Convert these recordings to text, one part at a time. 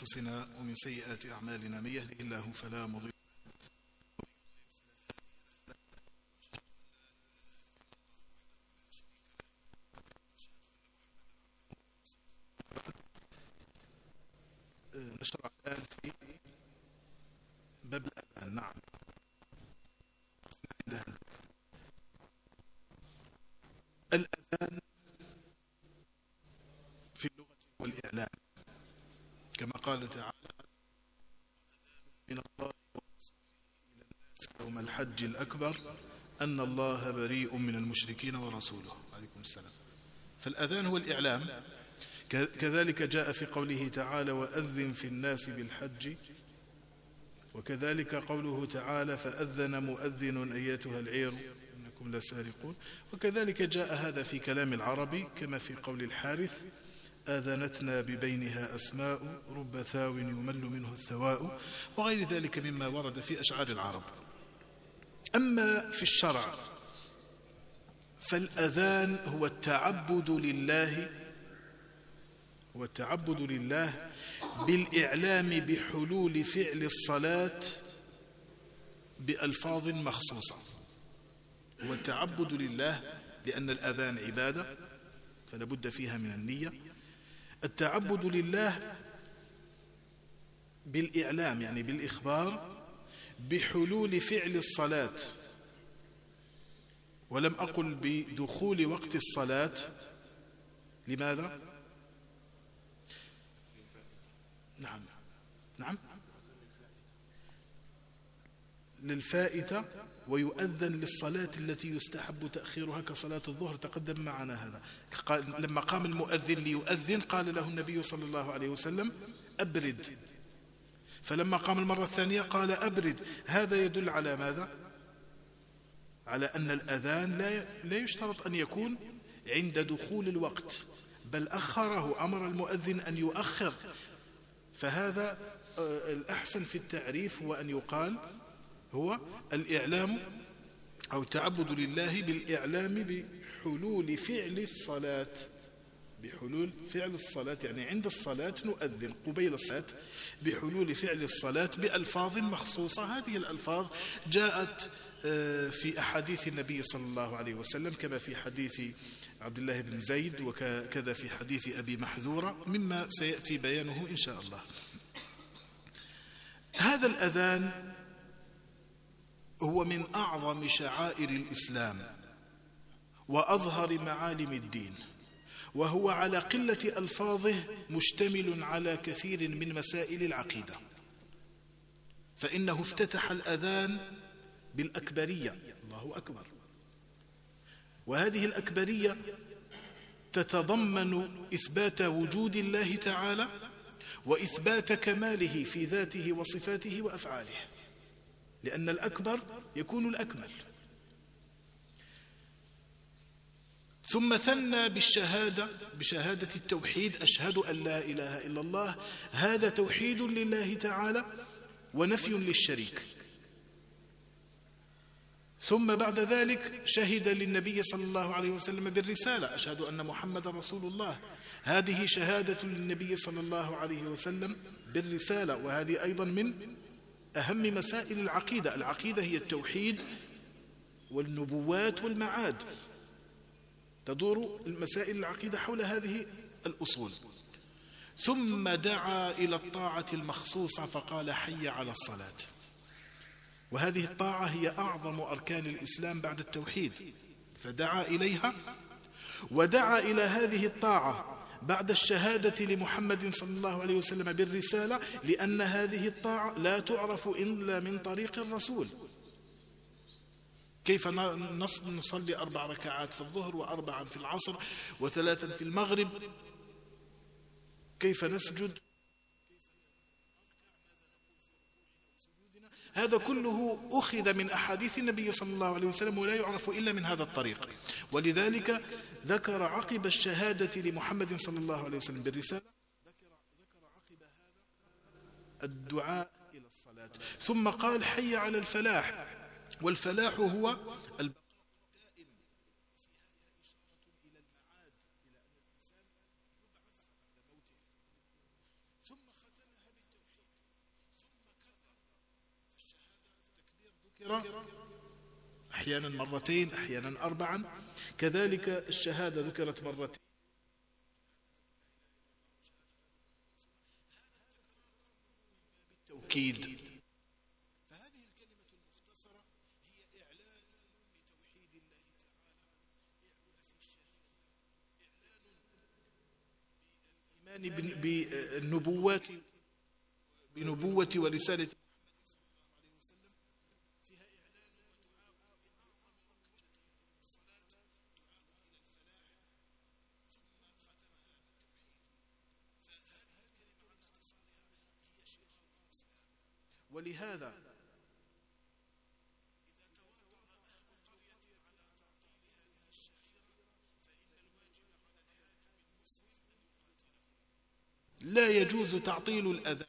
أنفسنا ومن سيئات أعمالنا، من يهده الله فلا مضل له. نشرع الآن في باب الأذان. نعم، الأذان في اللغة والإعلام كما قال تعالى: من الله ورسوله إلى الناس يوم الحج الأكبر أن الله بريء من المشركين ورسوله. عليكم السلام. فالأذان هو الإعلام. كذلك جاء في قوله تعالى: وأذن في الناس بالحج. وكذلك قوله تعالى: فأذن مؤذن أيتها العير إنكم لسارقون. وكذلك جاء هذا في كلام العربي كما في قول الحارث: آذنتنا ببينها أسماء رب ثاو يمل منه الثواء، وغير ذلك مما ورد في أشعار العرب. أما في الشرع فالأذان هو التعبد لله بالإعلام بحلول فعل الصلاة بألفاظ مخصوصة. هو التعبد لله لأن الأذان عبادة فلا بد فيها من النية. التعبد لله بالإعلام يعني بالإخبار بحلول فعل الصلاة، ولم أقل بدخول وقت الصلاة. لماذا؟ نعم للفائتة، ويؤذن للصلاة التي يستحب تأخيرها كصلاة الظهر، تقدم معنا هذا. لما قام المؤذن ليؤذن قال له النبي صلى الله عليه وسلم: أبرد. فلما قام المرة الثانية قال: أبرد. هذا يدل على ماذا؟ على أن الأذان لا يشترط أن يكون عند دخول الوقت، بل أخره، أمر المؤذن أن يؤخر. فهذا الأحسن في التعريف هو أن يقال هو الإعلام أو التعبد لله بالإعلام بحلول فعل الصلاة. بحلول فعل الصلاة يعني عند الصلاة نؤذن، قبيل الصلاة بحلول فعل الصلاة بألفاظ مخصوصة. هذه الألفاظ جاءت في أحاديث النبي صلى الله عليه وسلم كما في حديث عبد الله بن زيد، وكذا في حديث أبي محذورة، مما سيأتي بيانه إن شاء الله. هذا الأذان هو من أعظم شعائر الإسلام وأظهر معالم الدين، وهو على قلة ألفاظه مشتمل على كثير من مسائل العقيدة، فإنه افتتح الأذان بالأكبرية، الله أكبر. وهذه الأكبرية تتضمن إثبات وجود الله تعالى وإثبات كماله في ذاته وصفاته وأفعاله، لأن الأكبر يكون الأكمل. ثم ثنى بشهادة التوحيد: أشهد أن لا إله إلا الله. هذا توحيد لله تعالى ونفي للشريك. ثم بعد ذلك شهد للنبي صلى الله عليه وسلم بالرسالة: أشهد أن محمد رسول الله. هذه شهادة للنبي صلى الله عليه وسلم بالرسالة، وهذه أيضا من أهم مسائل العقيدة. العقيدة هي التوحيد والنبوات والمعاد، تدور المسائل العقيدة حول هذه الأصول. ثم دعا إلى الطاعة المخصوصة فقال: حي على الصلاة. وهذه الطاعة هي أعظم أركان الإسلام بعد التوحيد، فدعا إليها. ودعا إلى هذه الطاعة بعد الشهادة لمحمد صلى الله عليه وسلم بالرسالة، لأن هذه الطاعة لا تعرف إلا من طريق الرسول. كيف نصلي 4 ركعات في الظهر و4 في العصر و3 في المغرب؟ كيف نسجد؟ هذا كله أخذ من أحاديث النبي صلى الله عليه وسلم ولا يعرف إلا من هذا الطريق. ولذلك ذكر عقب الشهادة لمحمد صلى الله عليه وسلم بالرسالة، ذكر عقب هذا الدعاء إلى الصلاة، ثم قال: حي على الفلاح. والفلاح هو البقاء الدائم، وفي هذا إشارة إلى المعاد، إلى أن الإنسان يبعث بعد موته. ثم ختمها أحيانا مرتين أحيانا 4. كذلك الشهادة ذكرت مرتين. بالتوكيد. فهذه الكلمة المختصرة هي إعلان لتوحيد الله تعالى، في الشريعة، إعلان بالإيمان بنبوة ورسالة ولهذا لا يجوز تعطيل الأذان،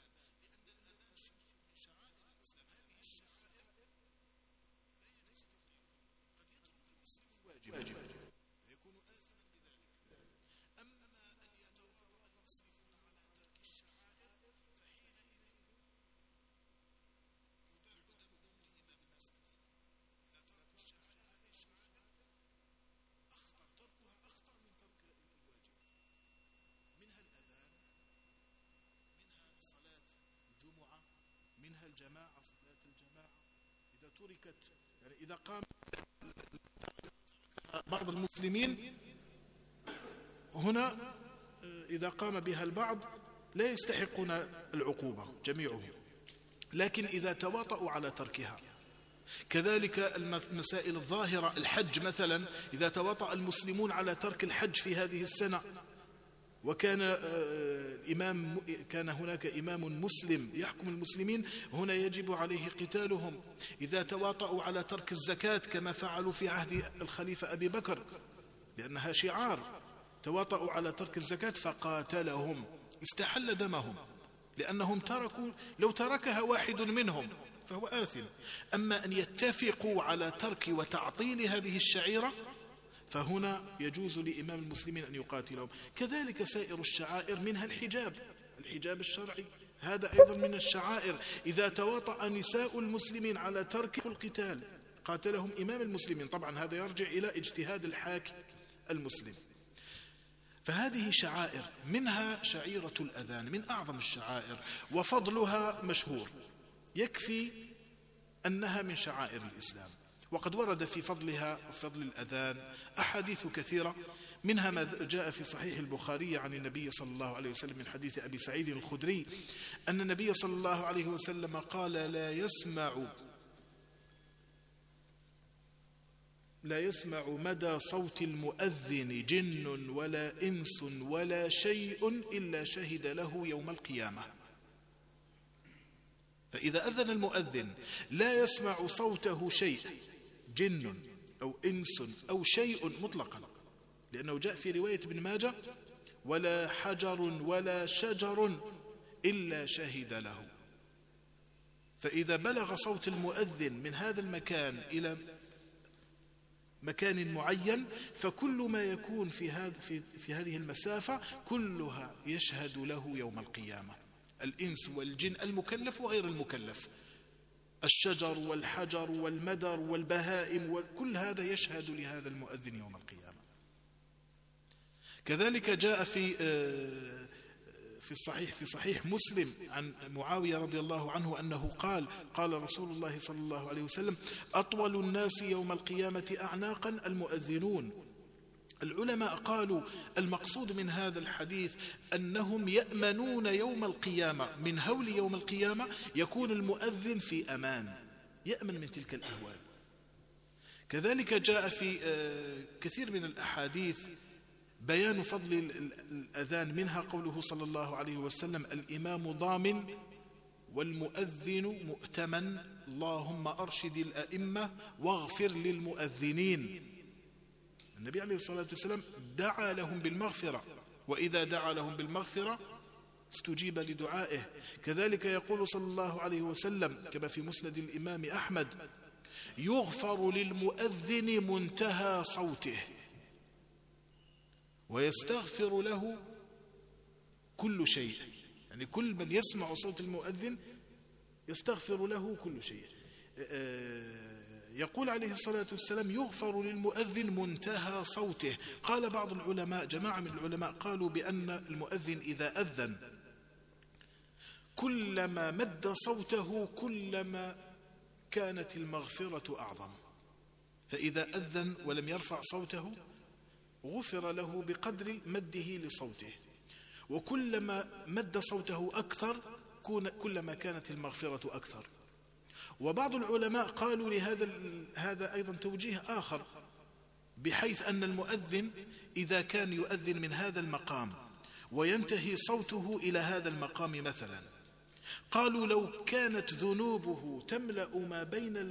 منها الجماعة، صلاة الجماعة إذا تركت، يعني إذا قام بعض المسلمين هنا، إذا قام بها البعض لا يستحقون العقوبة جميعهم، لكن إذا تواطؤوا على تركها. كذلك المسائل الظاهرة، الحج مثلا، إذا تواطأ المسلمون على ترك الحج في هذه السنة، وكان كان هناك إمام مسلم يحكم المسلمين، هنا يجب عليه قتالهم. إذا تواطؤوا على ترك الزكاة كما فعلوا في عهد الخليفة أبي بكر، لأنها شعار، تواطؤوا على ترك الزكاة فقاتلهم، استحل دمهم، لأنهم تركوا، لو تركها واحد منهم فهو آثم. أما أن يتفقوا على ترك وتعطيل هذه الشعيرة فهنا يجوز لإمام المسلمين أن يقاتلهم. كذلك سائر الشعائر، منها الحجاب الشرعي، هذا أيضا من الشعائر. إذا تواطأ نساء المسلمين على ترك القتال قاتلهم إمام المسلمين، طبعا هذا يرجع إلى اجتهاد الحاكم المسلم. فهذه شعائر، منها شعيرة الأذان من أعظم الشعائر، وفضلها مشهور، يكفي أنها من شعائر الإسلام. وقد ورد في فضلها وفضل الأذان أحاديث كثيرة، منها ما جاء في صحيح البخاري عن النبي صلى الله عليه وسلم من حديث أبي سعيد الخدري أن النبي صلى الله عليه وسلم قال: لا يسمع مدى صوت المؤذن جن ولا إنس ولا شيء إلا شهد له يوم القيامة. فإذا أذن المؤذن لا يسمع صوته شيء، جن أو إنس أو شيء مطلقا، لأنه جاء في رواية ابن ماجه: ولا حجر ولا شجر إلا شهد له. فإذا بلغ صوت المؤذن من هذا المكان إلى مكان معين، فكل ما يكون في هذه المسافة كلها يشهد له يوم القيامة، الإنس والجن، المكلف وغير المكلف، الشجر والحجر والمدر والبهائم، وكل هذا يشهد لهذا المؤذن يوم القيامة. كذلك جاء في صحيح مسلم عن معاوية رضي الله عنه أنه قال رسول الله صلى الله عليه وسلم: أطول الناس يوم القيامة أعناقا المؤذنون. العلماء قالوا المقصود من هذا الحديث أنهم يأمنون يوم القيامة، من هول يوم القيامة يكون المؤذن في أمان، يأمن من تلك الأهوال. كذلك جاء في كثير من الأحاديث بيان فضل الأذان، منها قوله صلى الله عليه وسلم: الإمام ضامن والمؤذن مؤتمن، اللهم أرشد الأئمة واغفر للمؤذنين. النبي عليه الصلاة والسلام دعا لهم بالمغفرة، وإذا دعا لهم بالمغفرة استجيب لدعائه. كذلك يقول صلى الله عليه وسلم كما في مسند الإمام أحمد: يغفر للمؤذن منتهى صوته ويستغفر له كل شيء، يعني كل من يسمع صوت المؤذن يستغفر له كل شيء. يقول عليه الصلاة والسلام يغفر للمؤذن منتهى صوته. قال بعض العلماء، جماعة من العلماء، قالوا بأن المؤذن إذا أذن كلما مد صوته كلما كانت المغفرة أعظم، فإذا أذن ولم يرفع صوته غفر له بقدر مده لصوته، وكلما مد صوته أكثر كلما كانت المغفرة أكثر. وبعض العلماء قالوا هذا أيضا توجيه آخر، بحيث أن المؤذن إذا كان يؤذن من هذا المقام وينتهي صوته إلى هذا المقام مثلا، قالوا لو كانت ذنوبه تملأ ما بين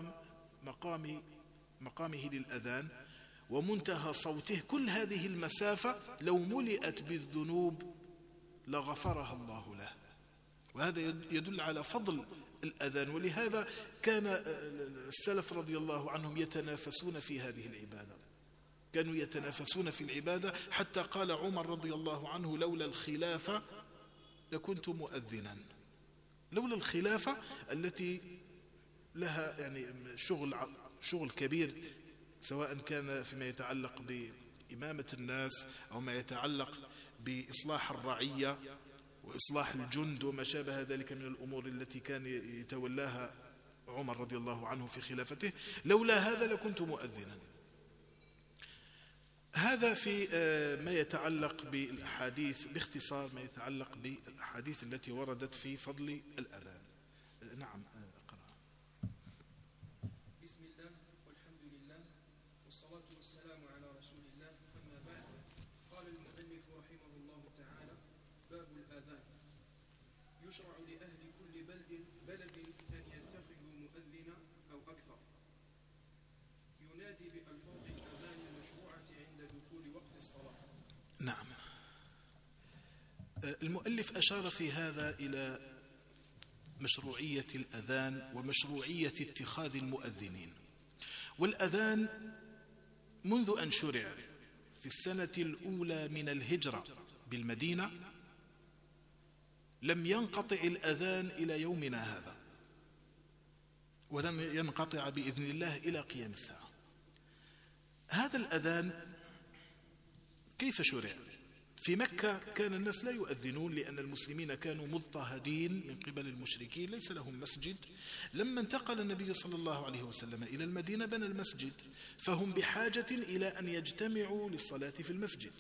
مقامه للأذان ومنتهى صوته، كل هذه المسافة لو ملئت بالذنوب لغفرها الله له. وهذا يدل على فضل الأذان، ولهذا كان السلف رضي الله عنهم يتنافسون في هذه العبادة، كانوا يتنافسون في العبادة، حتى قال عمر رضي الله عنه لولا الخلافة لكنت مؤذنا. لولا الخلافة التي لها يعني شغل كبير، سواء كان فيما يتعلق بإمامة الناس أو ما يتعلق بإصلاح الرعية وإصلاح الجند وما شابه ذلك من الأمور التي كان يتولاها عمر رضي الله عنه في خلافته، لولا هذا لكنت مؤذنا. هذا في ما يتعلق بالأحاديث، باختصار ما يتعلق بالأحاديث التي وردت في فضل الأذان. نعم، قرأ. بسم الله والحمد لله والصلاة والسلام على رسول الله، أما بعد. قال المؤلف رحمه الله تعالى: باب الآذان. يشرع لأهل كل بلد أن يتخذوا مؤذنا أو أكثر ينادي بألفاظ الآذان المشروعة عند دخول وقت الصلاة. نعم. المؤلف أشار في هذا إلى مشروعية الأذان ومشروعية اتخاذ المؤذنين. والأذان منذ أن شرع في السنة الأولى من الهجرة بالمدينة لم ينقطع الأذان إلى يومنا هذا، ولن ينقطع بإذن الله إلى قيام الساعة. هذا الأذان كيف شرع؟ في مكة كان الناس لا يؤذنون لأن المسلمين كانوا مضطهدين من قبل المشركين، ليس لهم مسجد. لما انتقل النبي صلى الله عليه وسلم إلى المدينة بنى المسجد، فهم بحاجة إلى أن يجتمعوا للصلاة في المسجد.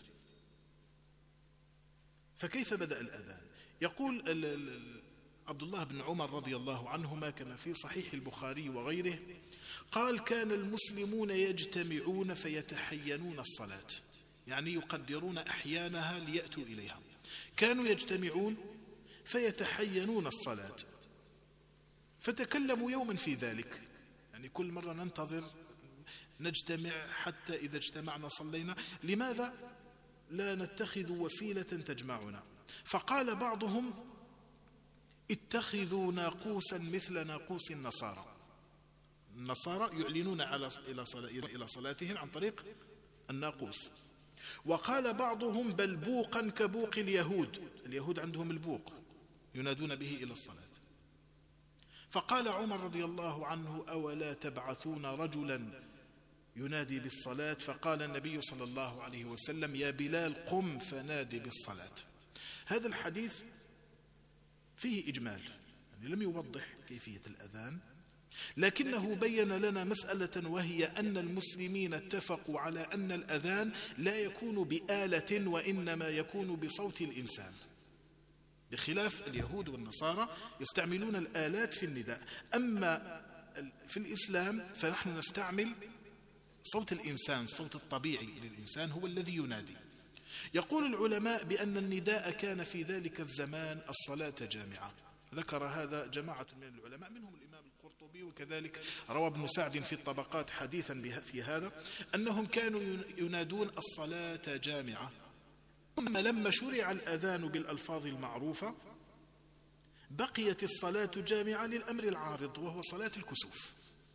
فكيف بدأ الأذان؟ يقول عبد الله بن عمر رضي الله عنهما كما في صحيح البخاري وغيره، قال: كان المسلمون يجتمعون فيتحينون الصلاة، يعني يقدرون أحيانها ليأتوا إليها. كانوا يجتمعون فيتحينون الصلاة، فتكلموا يوما في ذلك، يعني كل مرة ننتظر نجتمع حتى إذا اجتمعنا صلينا، لماذا لا نتخذ وسيلة تجمعنا؟ فقال بعضهم: اتخذوا ناقوسا مثل ناقوس النصارى. النصارى يعلنون إلى صلاتهم عن طريق الناقوس. وقال بعضهم: بل بوقا كبوق اليهود عندهم البوق ينادون به إلى الصلاة. فقال عمر رضي الله عنه: أولا تبعثون رجلا ينادي بالصلاة؟ فقال النبي صلى الله عليه وسلم: يا بلال قم فنادي بالصلاة. هذا الحديث فيه إجمال، يعني لم يوضح كيفية الأذان، لكنه بين لنا مسألة، وهي أن المسلمين اتفقوا على أن الأذان لا يكون بآلة وإنما يكون بصوت الإنسان، بخلاف اليهود والنصارى يستعملون الآلات في النداء. أما في الإسلام فنحن نستعمل صوت الإنسان، الصوت الطبيعي للإنسان هو الذي ينادي. يقول العلماء بأن النداء كان في ذلك الزمان الصلاة جامعة. ذكر هذا جماعة من العلماء منهم الإمام القرطبي، وكذلك روى ابن سعد في الطبقات حديثا في هذا أنهم كانوا ينادون الصلاة جامعة. ثم لما شرع الأذان بالألفاظ المعروفة بقيت الصلاة جامعة للأمر العارض وهو صلاة الكسوف.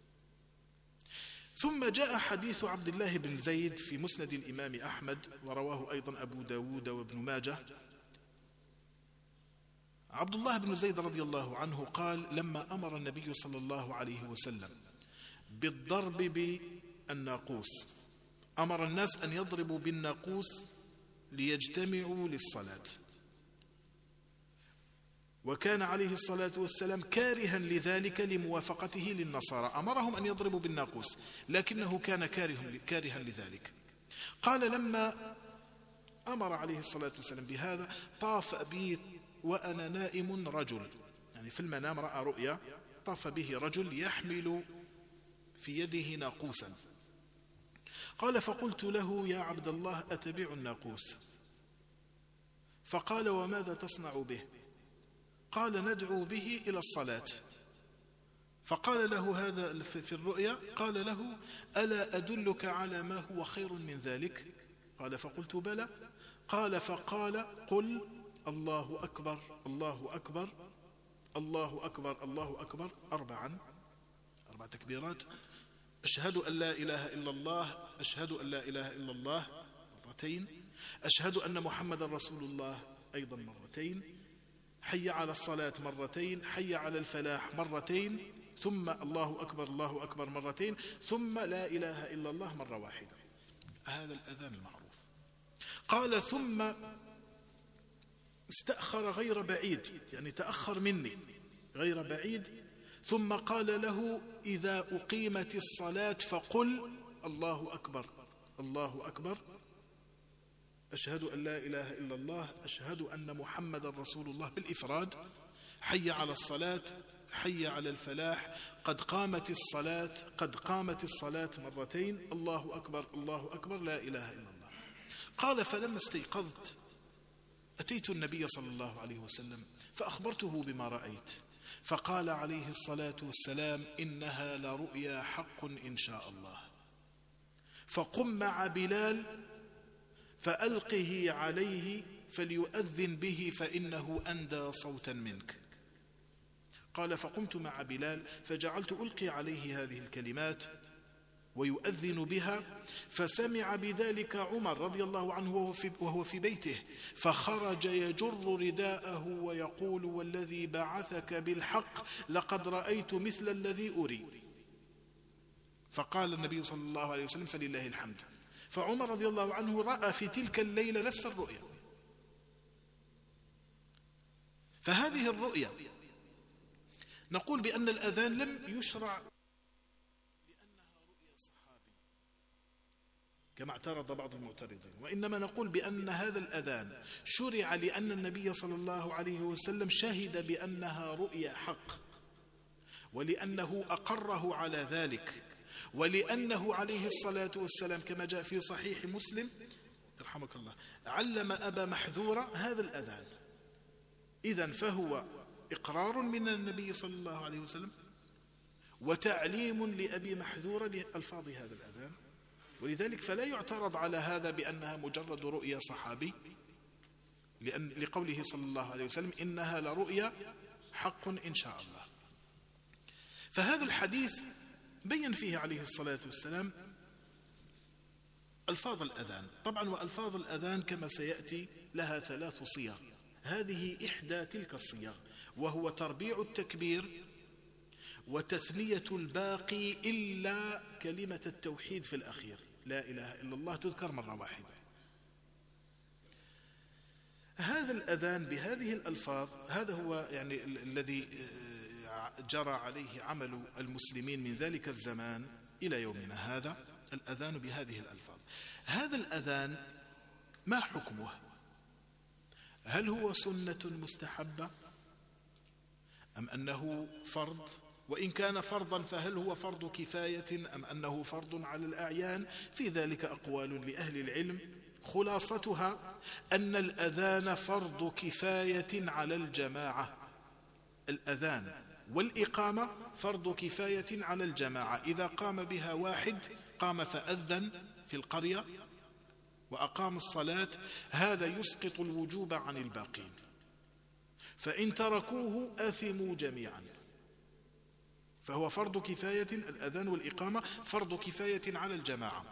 ثم جاء حديث عبد الله بن زيد في مسند الإمام أحمد، ورواه أيضا أبو داود وابن ماجه، عبد الله بن زيد رضي الله عنه قال لما أمر النبي صلى الله عليه وسلم بالضرب بالناقوس، أمر الناس أن يضربوا بالناقوس ليجتمعوا للصلاة، وكان عليه الصلاة والسلام كارها لذلك لموافقته للنصارى، أمرهم أن يضربوا بالناقوس لكنه كان كارها لذلك. قال لما أمر عليه الصلاة والسلام بهذا طاف بي وأنا نائم رجل، يعني في المنام رأى رؤيا، طاف به رجل يحمل في يده ناقوسا. قال فقلت له يا عبد الله أتبيع الناقوس؟ فقال وماذا تصنع به؟ قال ندعو به إلى الصلاة. فقال له هذا في الرؤيا، قال له ألا أدلك على ما هو خير من ذلك؟ قال فقلت بلى. قال فقال قل الله أكبر الله أكبر الله أكبر الله أكبر 4 تكبيرات، أشهد أن لا إله إلا الله أشهد أن لا إله إلا الله 2 أشهد أن محمد رسول الله أيضا 2 حي على الصلاة 2 حي على الفلاح 2 ثم الله أكبر الله أكبر 2 ثم لا إله إلا الله 1. هذا الأذان المعروف. قال ثم استأخر غير بعيد، يعني تأخر مني غير بعيد، ثم قال له إذا أقيمت الصلاة فقل الله أكبر الله أكبر أشهد أن لا إله إلا الله أشهد أن محمد رسول الله بالإفراد، حي على الصلاة حي على الفلاح قد قامت الصلاة قد قامت الصلاة 2 الله أكبر الله أكبر لا إله إلا الله. قال فلما استيقظت أتيت النبي صلى الله عليه وسلم فأخبرته بما رأيت، فقال عليه الصلاة والسلام إنها لرؤيا حق إن شاء الله، فقم مع بلال فألقه عليه فليؤذن به فإنه أندى صوتا منك. قال فقمت مع بلال فجعلت ألقي عليه هذه الكلمات ويؤذن بها، فسمع بذلك عمر رضي الله عنه وهو في بيته، فخرج يجر رداءه ويقول والذي بعثك بالحق لقد رأيت مثل الذي أري. فقال النبي صلى الله عليه وسلم فلله الحمد. فعمر رضي الله عنه رأى في تلك الليلة نفس الرؤيا. فهذه الرؤيا نقول بأن الأذان لم يشرع لأنها رؤيا صحابي كما اعترض بعض المعترضين، وإنما نقول بأن هذا الأذان شرع لأن النبي صلى الله عليه وسلم شهد بأنها رؤيا حق، ولأنه أقره على ذلك، ولأنه عليه الصلاة والسلام كما جاء في صحيح مسلم رحمك الله علم أبا محذورة هذا الأذان. إذن فهو إقرار من النبي صلى الله عليه وسلم وتعليم لأبي محذورة لألفاظ هذا الأذان، ولذلك فلا يعترض على هذا بأنها مجرد رؤيا صحابي، لقوله صلى الله عليه وسلم إنها لرؤيا حق إن شاء الله. فهذا الحديث بين فيه عليه الصلاة والسلام ألفاظ الأذان. طبعا وألفاظ الأذان كما سيأتي لها 3 صيغ، هذه إحدى تلك الصيغ، وهو تربيع التكبير وتثنية الباقي إلا كلمة التوحيد في الأخير، لا إله إلا الله تذكر 1. هذا الأذان بهذه الألفاظ هذا هو يعني الذي جرى عليه عمل المسلمين من ذلك الزمان إلى يومنا هذا، الأذان بهذه الألفاظ. هذا الأذان ما حكمه؟ هل هو سنة مستحبة أم أنه فرض؟ وإن كان فرضا فهل هو فرض كفاية أم أنه فرض على الأعيان؟ في ذلك أقوال لأهل العلم، خلاصتها أن الأذان فرض كفاية على الجماعة. الأذان والإقامة فرض كفاية على الجماعة، إذا قام بها واحد قام فأذن في القرية وأقام الصلاة هذا يسقط الوجوب عن الباقين، فإن تركوه آثموا جميعا. فهو فرض كفاية، الأذان والإقامة فرض كفاية على الجماعة.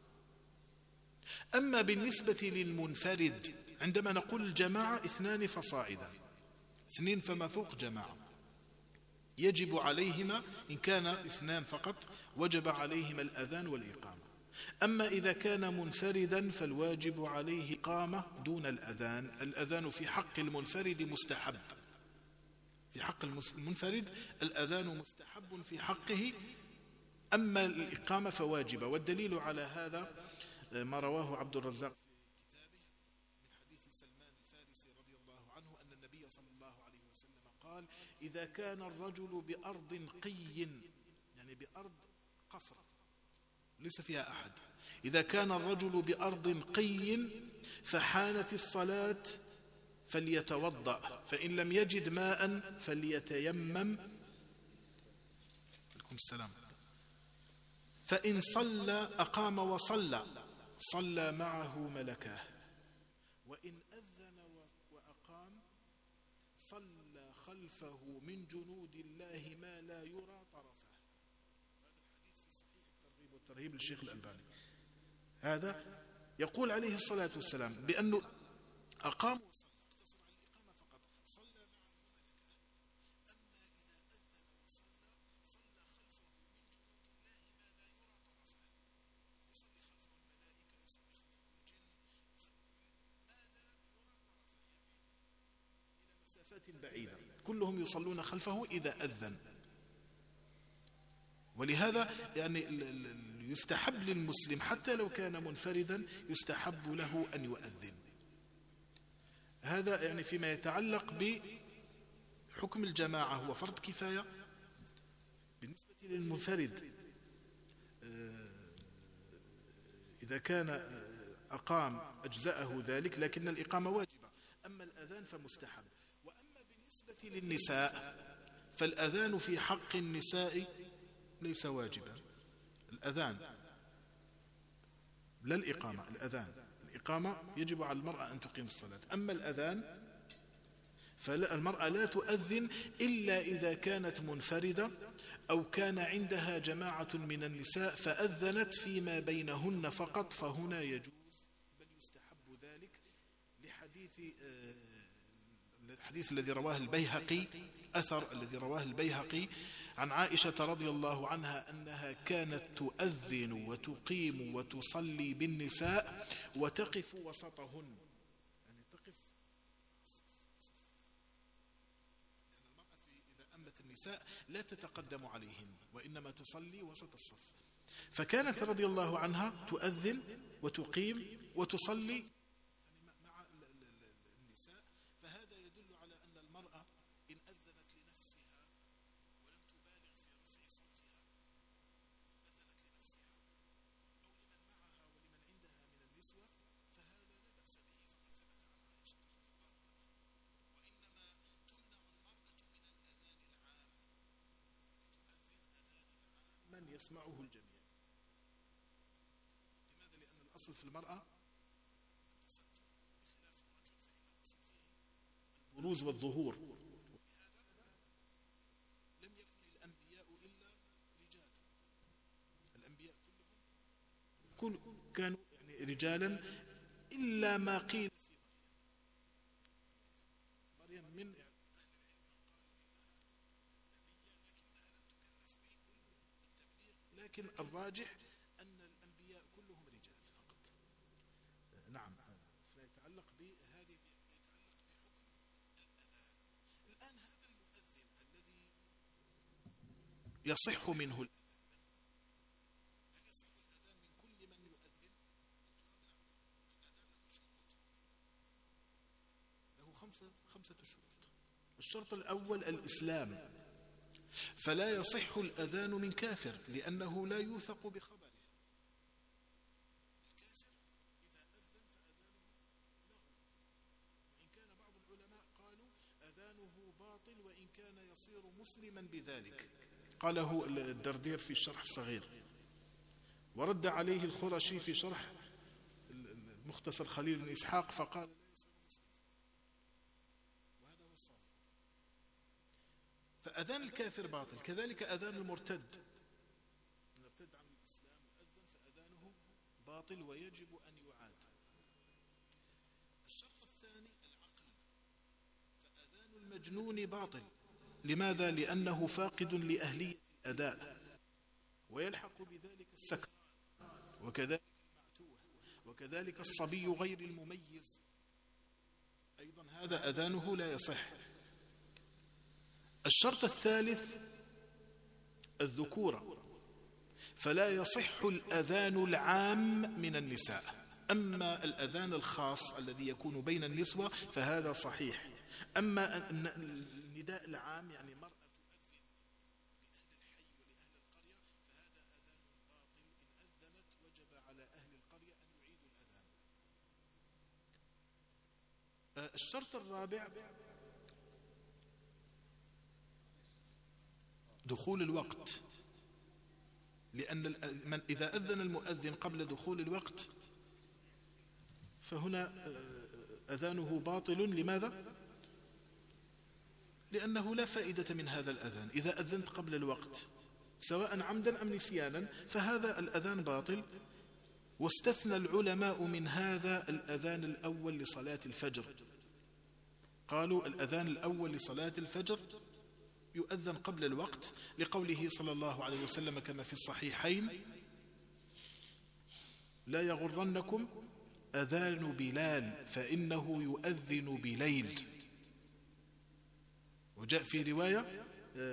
أما بالنسبة للمنفرد عندما نقول الجماعة 2 فصاعدا 2 فما فوق جماعة، يجب عليهما إن كان 2 فقط وجب عليهما الأذان والإقامة. أما إذا كان منفردا فالواجب عليه إقامة دون الأذان. الأذان في حق المنفرد مستحب، في حق المنفرد الأذان مستحب في حقه، أما الإقامة فواجبة. والدليل على هذا ما رواه عبد الرزاق في كتابه من حديث سلمان الفارسي رضي الله عنه أن النبي صلى الله عليه وسلم قال: إذا كان الرجل بأرض قي، يعني بأرض قفر ليس فيها أحد، إذا كان الرجل بأرض قي فحانت الصلاة فليتوضأ، فإن لم يجد ماء فليتيمم. عليكم السلام. فإن صلى أقام وصلى، صلى معه ملكاه، وإن أذن وأقام صلى خلفه من جنود الله ما لا يرى طرفه. هذا الحديث في صحيح الترغيب والترهيب للشيخ الألباني. هذا يقول عليه الصلاة والسلام بأنه أقام وصلى، اقتصر على الإقامة فقط، صلى معه ملكاه. أما إذا أذن وصلى صلى خلفه من جنود الله ما لا يرى طرفه، يصلي خلفه الملائكة، يصلي خلفه الجن، ما لا يرى طرفه، يعني إلى مسافات بعيدة كلهم يصلون خلفه إذا أذن. ولهذا يعني يستحب للمسلم حتى لو كان منفردا يستحب له أن يؤذن. هذا يعني فيما يتعلق بحكم الجماعة، هو فرض كفاية بالنسبة للمنفرد. إذا كان أقام أجزأه ذلك، لكن الإقامة واجبة. أما الأذان فمستحب. وأما بالنسبة للنساء فالأذان في حق النساء ليس واجبا. الأذان لا الإقامة، الإقامة يجب على المرأة أن تقيم الصلاة. أما الأذان فالمرأة لا تؤذن إلا إذا كانت منفردة أو كان عندها جماعة من النساء فأذنت فيما بينهن فقط، فهنا يجوز بل يستحب ذلك الحديث الذي رواه البيهقي، أثر الذي رواه البيهقي عن عائشة رضي الله عنها أنها كانت تؤذن وتقيم وتصلي بالنساء وتقف وسطهن، يعني تقف لأن المرأة إذا أمت النساء لا تتقدم عليهن وإنما تصلي وسط الصف. فكانت رضي الله عنها تؤذن وتقيم وتصلي مع النساء. فهذا يدل على أن المرأة إن أذنت لنفسها ولم تبالغ في رفع صوتها، أذنت لنفسها أو لمن معها ولمن عندها من النسوة، فهذا لا بأس به، فقد ثبت عن عائشة رضي الله عنها. وإنما تمنع المرأة من الأذان العام، لتؤذن أذانا عاما يسمعه الجميع. لماذا؟ لأن الأصل في المرأة التستر، بخلاف الرجل فإن الأصل فيه البروز والظهور. لم يكن الأنبياء إلا رجالا، الأنبياء كلهم كانوا يعني رجالا، إلا ما قيل في مريم من أهل العلم من قالوا إنها نبية لكنها لم تكلف بالتبليغ، لكن الراجح أن الأنبياء كلهم رجال فقط. نعم. فيتعلق بهذه الآن هذا المؤذن الذي يصح منه الأذان، هل يصح الأذان من كل من يؤذن؟ الجواب لا. الأذان له خمسة شروط. الشرط الأول الإسلام، فلا يصح الأذان من كافر لأنه لا يوثق بخبره. الكافر إذا أذن فأذانه له، وإن كان بعض العلماء قالوا أذانه باطل وإن كان يصير مسلما بذلك، قاله الدردير في الشرح الصغير، ورد عليه الخرشي في شرح المختصر خليل بن إسحاق فقال لا يصير مسلما، وهذا هو الصواب. فأذان الكافر باطل، كذلك أذان المرتد، من ارتد عن الإسلام وأذن فأذانه باطل ويجب أن يعاد. الشرط الثاني العقل، فأذان المجنون باطل. لماذا؟ لأنه فاقد لأهلية الأداء، ويلحق بذلك السكر، وكذلك المعتوه، وكذلك الصبي غير المميز أيضا هذا أذانه لا يصح. الشرط الثالث الذكورة، فلا يصح الأذان العام من النساء. أما الأذان الخاص الذي يكون بين النسوة فهذا صحيح. أما النداء العام يعني مرأة تؤذن لأهل الحي ولأهل القرية فهذا أذان باطل. إن أذنت وجب على أهل القرية أن يعيدوا الأذان. الشرط الرابع دخول الوقت، لأن إذا أذن المؤذن قبل دخول الوقت فهنا أذانه باطل. لماذا؟ لأنه لا فائدة من هذا الأذان. إذا أذنت قبل الوقت سواء عمدا أم نسيانا فهذا الأذان باطل. واستثنى العلماء من هذا الأذان الأول لصلاة الفجر. قالوا الأذان الأول لصلاة الفجر يؤذن قبل الوقت لقوله صلى الله عليه وسلم كما في الصحيحين: لا يغرنكم أذان بلال فإنه يؤذن بليل. وجاء في رواية: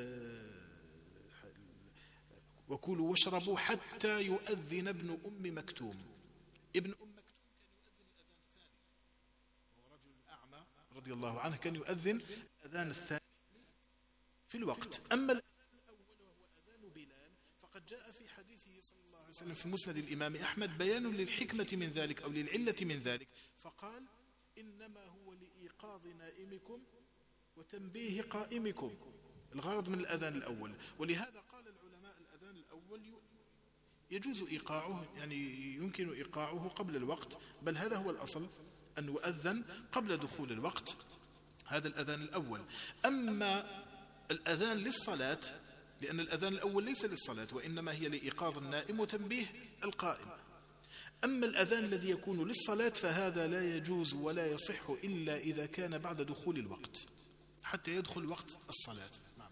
وكلوا واشربوا حتى يؤذن ابن أم مكتوم. ابن أم مكتوم كان يؤذن الأذان الثاني، وهو رجل أعمى رضي الله عنه، كان يؤذن الأذان الثاني في الوقت. أما الأذان الأول وهو أذان بلال فقد جاء في حديثه صلى الله عليه وسلم في مسند الإمام أحمد بيان للحكمة من ذلك أو للعلة من ذلك، فقال: إنما هو لإيقاظ نائمكم وتنبيه قائمكم. الغرض من الأذان الأول. ولهذا قال العلماء الأذان الأول يجوز إيقاعه، يعني يمكن إيقاعه قبل الوقت، بل هذا هو الأصل أن يؤذن قبل دخول الوقت. هذا الأذان الأول. أما الأذان للصلاة، لأن الأذان الأول ليس للصلاة وإنما هي لإيقاظ النائم وتنبيه القائم. أما الأذان الذي يكون للصلاة فهذا لا يجوز ولا يصح إلا إذا كان بعد دخول الوقت حتى يدخل وقت الصلاة.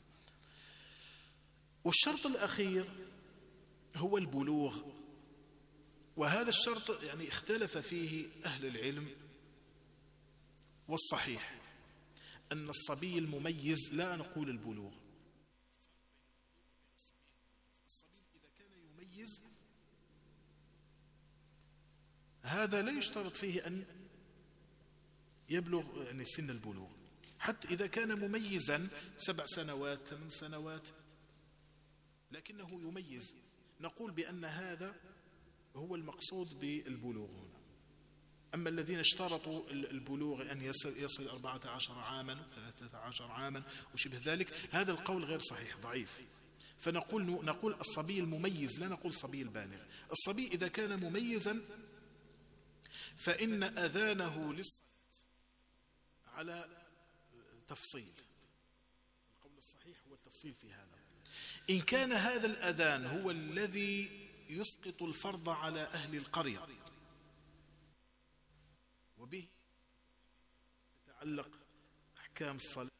والشرط الأخير هو البلوغ، وهذا الشرط يعني اختلف فيه أهل العلم، والصحيح أن الصبي المميز لا نقول البلوغ. الصبي إذا كان يميز هذا لا يشترط فيه أن يبلغ يعني سن البلوغ، حتى إذا كان مميزا 7 سنوات 8 سنوات لكنه يميز نقول بأن هذا هو المقصود بالبلوغ هنا. أما الذين اشترطوا البلوغ أن يصل 14 عاما 13 عاما وشبه ذلك، هذا القول غير صحيح ضعيف. فنقول الصبي المميز، لا نقول الصبي البالغ. الصبي إذا كان مميزا فإن أذانه للصلاة على تفصيل. القول الصحيح هو التفصيل في هذا. إن كان هذا الأذان هو الذي يسقط الفرض على أهل القرية وبه تتعلق أحكام الصلاة،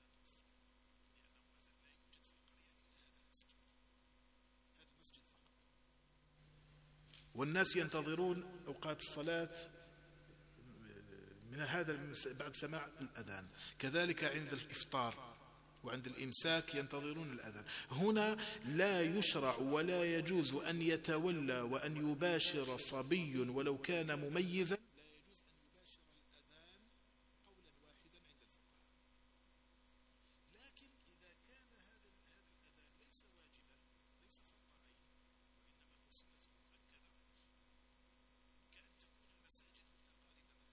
والناس ينتظرون أوقات الصلاة من هذا بعد سماع الأذان، كذلك عند الإفطار وعند الإمساك ينتظرون الأذان. هنا لا يشرع ولا يجوز أن يتولى وأن يباشر صبي ولو كان مميزا، لا يجوز أن يباشر الأذان قولا واحدا عند الفقهاء. لكن إذا كان هذا الأذان ليس واجبا، ليس فرض عين، وإنما هو سنة مؤكدة، كأن تكون المساجد متقاربة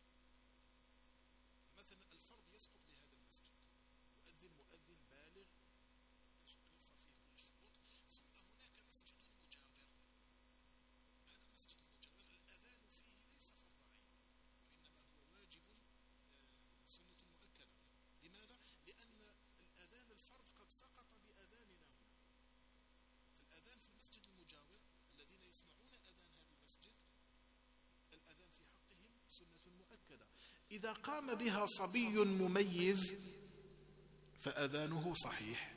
مثلا الفرض يسقط لهذا المسجد، يؤذن مؤذن بالغ توفى فيه كل الشروط، ثم هناك مسجد مجاور، هذا المسجد المجاور الأذان فيه ليس فرض عين وإنما هو واجب سنة مؤكدة. لماذا؟ لأن الأذان الفرض قد سقط بأذاننا هنا. فالأذان في المسجد المجاور الذين يسمعون أذان هذا المسجد الأذان في حقهم سنة مؤكدة. إذا قام بها صبي مميز فأذانه صحيح.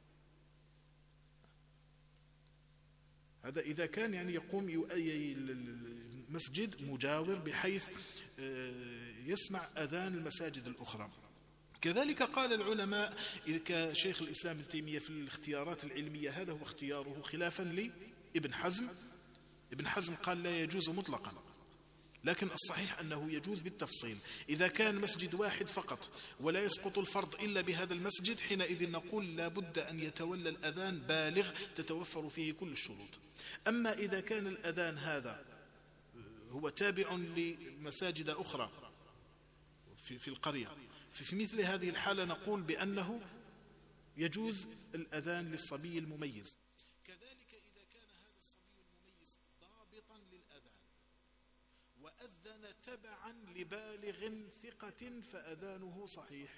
هذا إذا كان يعني يقوم المسجد مجاور بحيث يسمع أذان المساجد الأخرى. كذلك قال العلماء كشيخ الإسلام ابن تيمية في الاختيارات العلمية، هذا هو اختياره خلافا لابن حزم. ابن حزم قال لا يجوز مطلقا، لكن الصحيح أنه يجوز بالتفصيل. إذا كان مسجد واحد فقط ولا يسقط الفرض إلا بهذا المسجد، حينئذ نقول لا بد أن يتولى الأذان بالغ تتوفر فيه كل الشروط. أما إذا كان الأذان هذا هو تابع لمساجد أخرى في القرية، في مثل هذه الحالة نقول بأنه يجوز الأذان للصبي المميز. كذلك إذا كان هذا الصبي المميز ضابطا للأذان وأذن تبعا لبالغ ثقة فأذانه صحيح.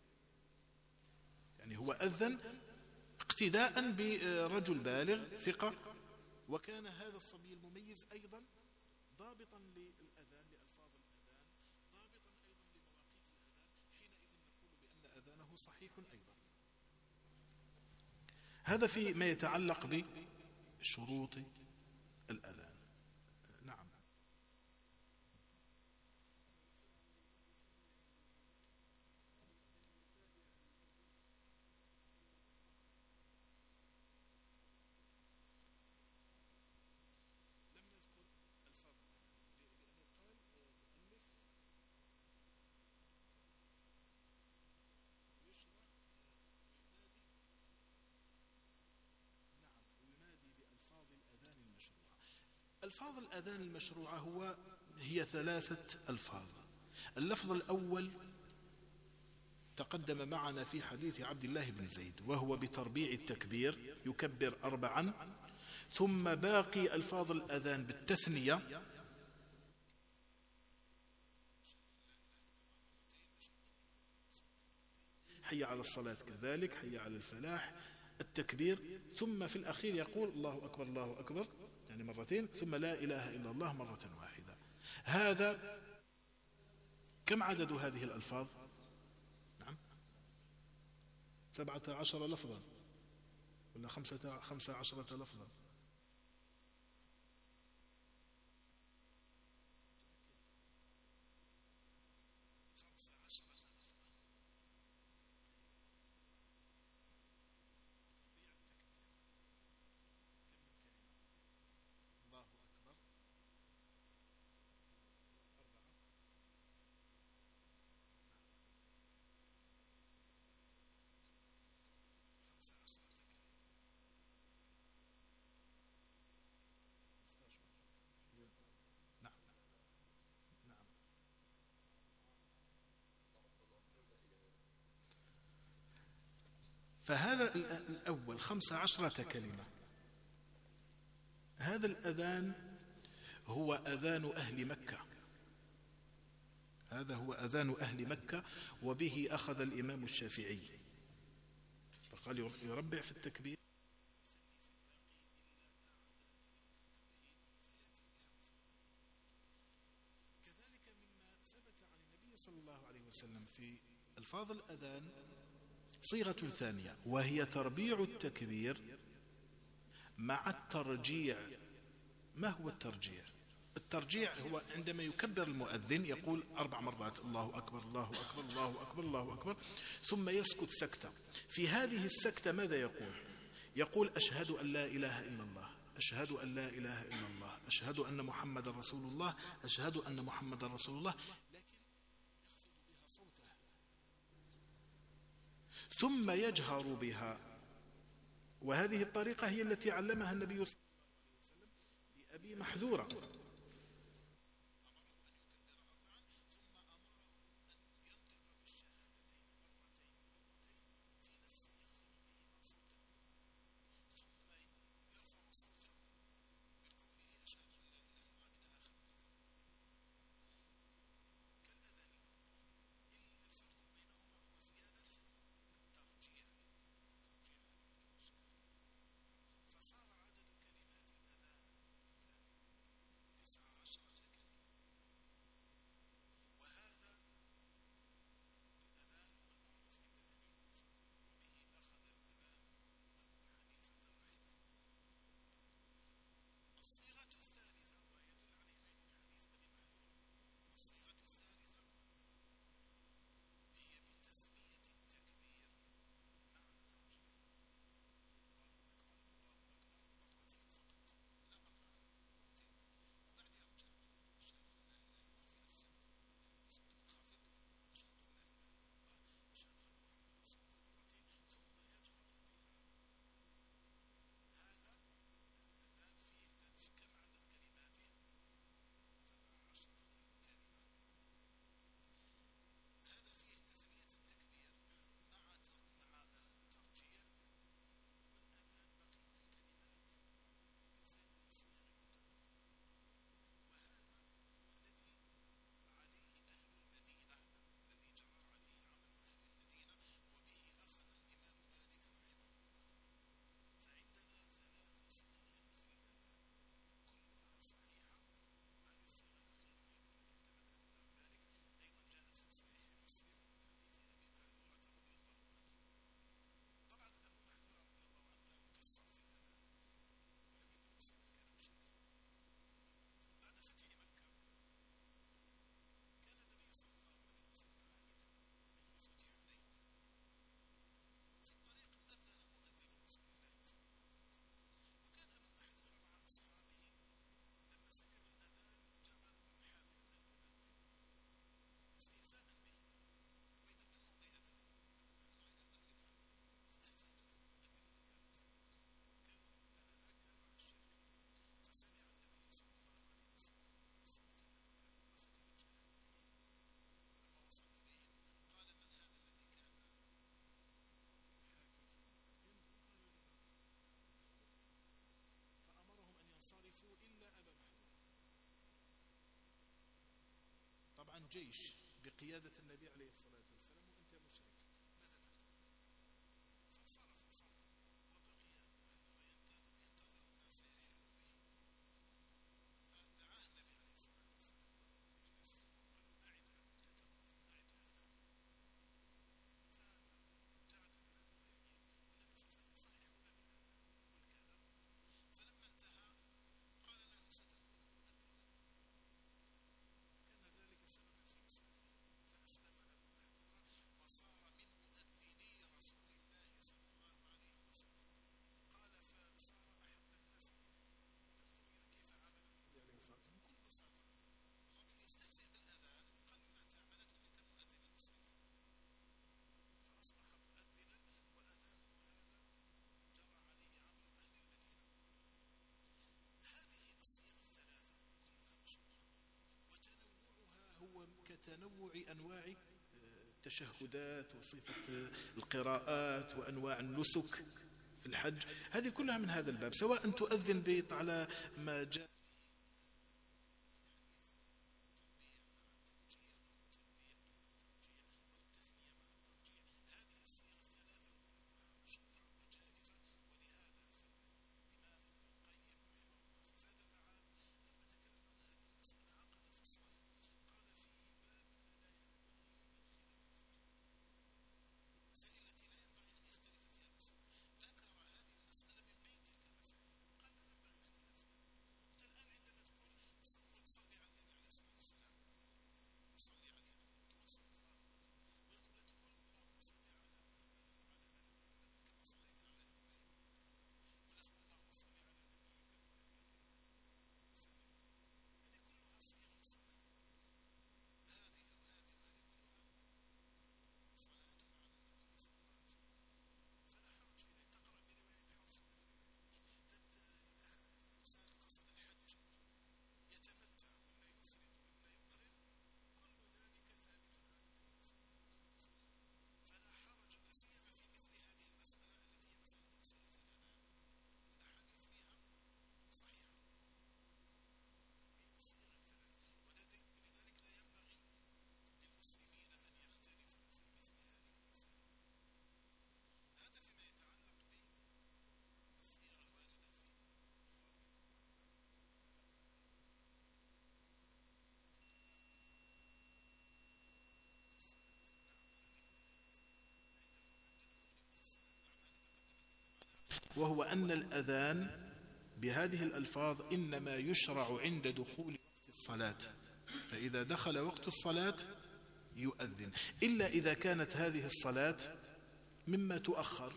يعني هو أذن اقتداء برجل بالغ ثقة، وكان هذا الصبي المميز أيضا ضابطا للأذان بألفاظ الأذان، ضابطا أيضا لمواقيت الأذان، حينئذ نقول بأن أذانه صحيح أيضا. هذا فيما يتعلق بشروط الأذان. نعم. ألفاظ الأذان المشروعة هي 3 ألفاظ. اللفظ الأول تقدم معنا في حديث عبد الله بن زيد، وهو بتربيع التكبير يكبر 4، ثم باقي ألفاظ الأذان بالتثنية، حي على الصلاة كذلك، حي على الفلاح، التكبير، ثم في الأخير يقول الله أكبر الله أكبر يعني مرتين، ثم لا إله إلا الله مرة واحدة. هذا كم عدد هذه الألفاظ؟ نعم 17 لفظا ولا 15 لفظا؟ فهذا الأول 15 كلمة. هذا الأذان هو أذان أهل مكة، هذا هو أذان أهل مكة، وبه أخذ الإمام الشافعي فقال يربع في التكبير. كذلك مما ثبت عن النبي صلى الله عليه وسلم في ألفاظ الأذان صيغة ثانية، وهي تربيع التكبير مع الترجيع. ما هو الترجيع؟ الترجيع هو عندما يكبر المؤذن يقول 4 مرات الله أكبر الله أكبر الله أكبر الله أكبر، ثم يسكت سكتة. في هذه السكتة ماذا يقول؟ يقول أشهد أن لا إله إلا الله، أشهد أن لا إله إلا الله، أشهد أن محمد رسول الله، أشهد أن محمد رسول الله، ثم يجهر بها. وهذه الطريقة هي التي علمها النبي صلى الله عليه وسلم لأبي محذورة، جيش بقيادة النبي عليه الصلاة والسلام وأنت مشرك، ماذا تنتظر؟ فانصرف الفرق وبقي ينتظر ما سيحل به. فدعاه النبي عليه الصلاة والسلام يجلس وقال له أعد ما كنت تقول، أعد الأذان. فجعل النبي صلى الله عليه وسلم يصحح له بالأذان والكذا. فلما انتهى قال له ستكون مؤذنا، فكان ذلك سببا في إسلامه، فأسلم أبو محذورة وصار من مؤذني رسول الله صلى الله عليه وسلم. قال فصار أحب الناس إليه. انظروا إلى كيف عامل النبي عليه الصلاة والسلام بكل بساطة. الرجل يستهزئ بالأذان، قال له أنت عملت أنت مؤذن المسلمين، فأصبح مؤذنا وأذانه هذا جرى عليه عمل أهل المدينة. هذه الصيغ الثلاثة كلها مشروعة، وتنوعها هو كتنوع أنواع التشهدات وصفة القراءات وأنواع النسك في الحج. هذه كلها من هذا الباب، سواء تؤذن بيت على ما جاء وهو أن الأذان بهذه الألفاظ إنما يشرع عند دخول وقت الصلاة، فإذا دخل وقت الصلاة يؤذن، إلا إذا كانت هذه الصلاة مما تؤخر.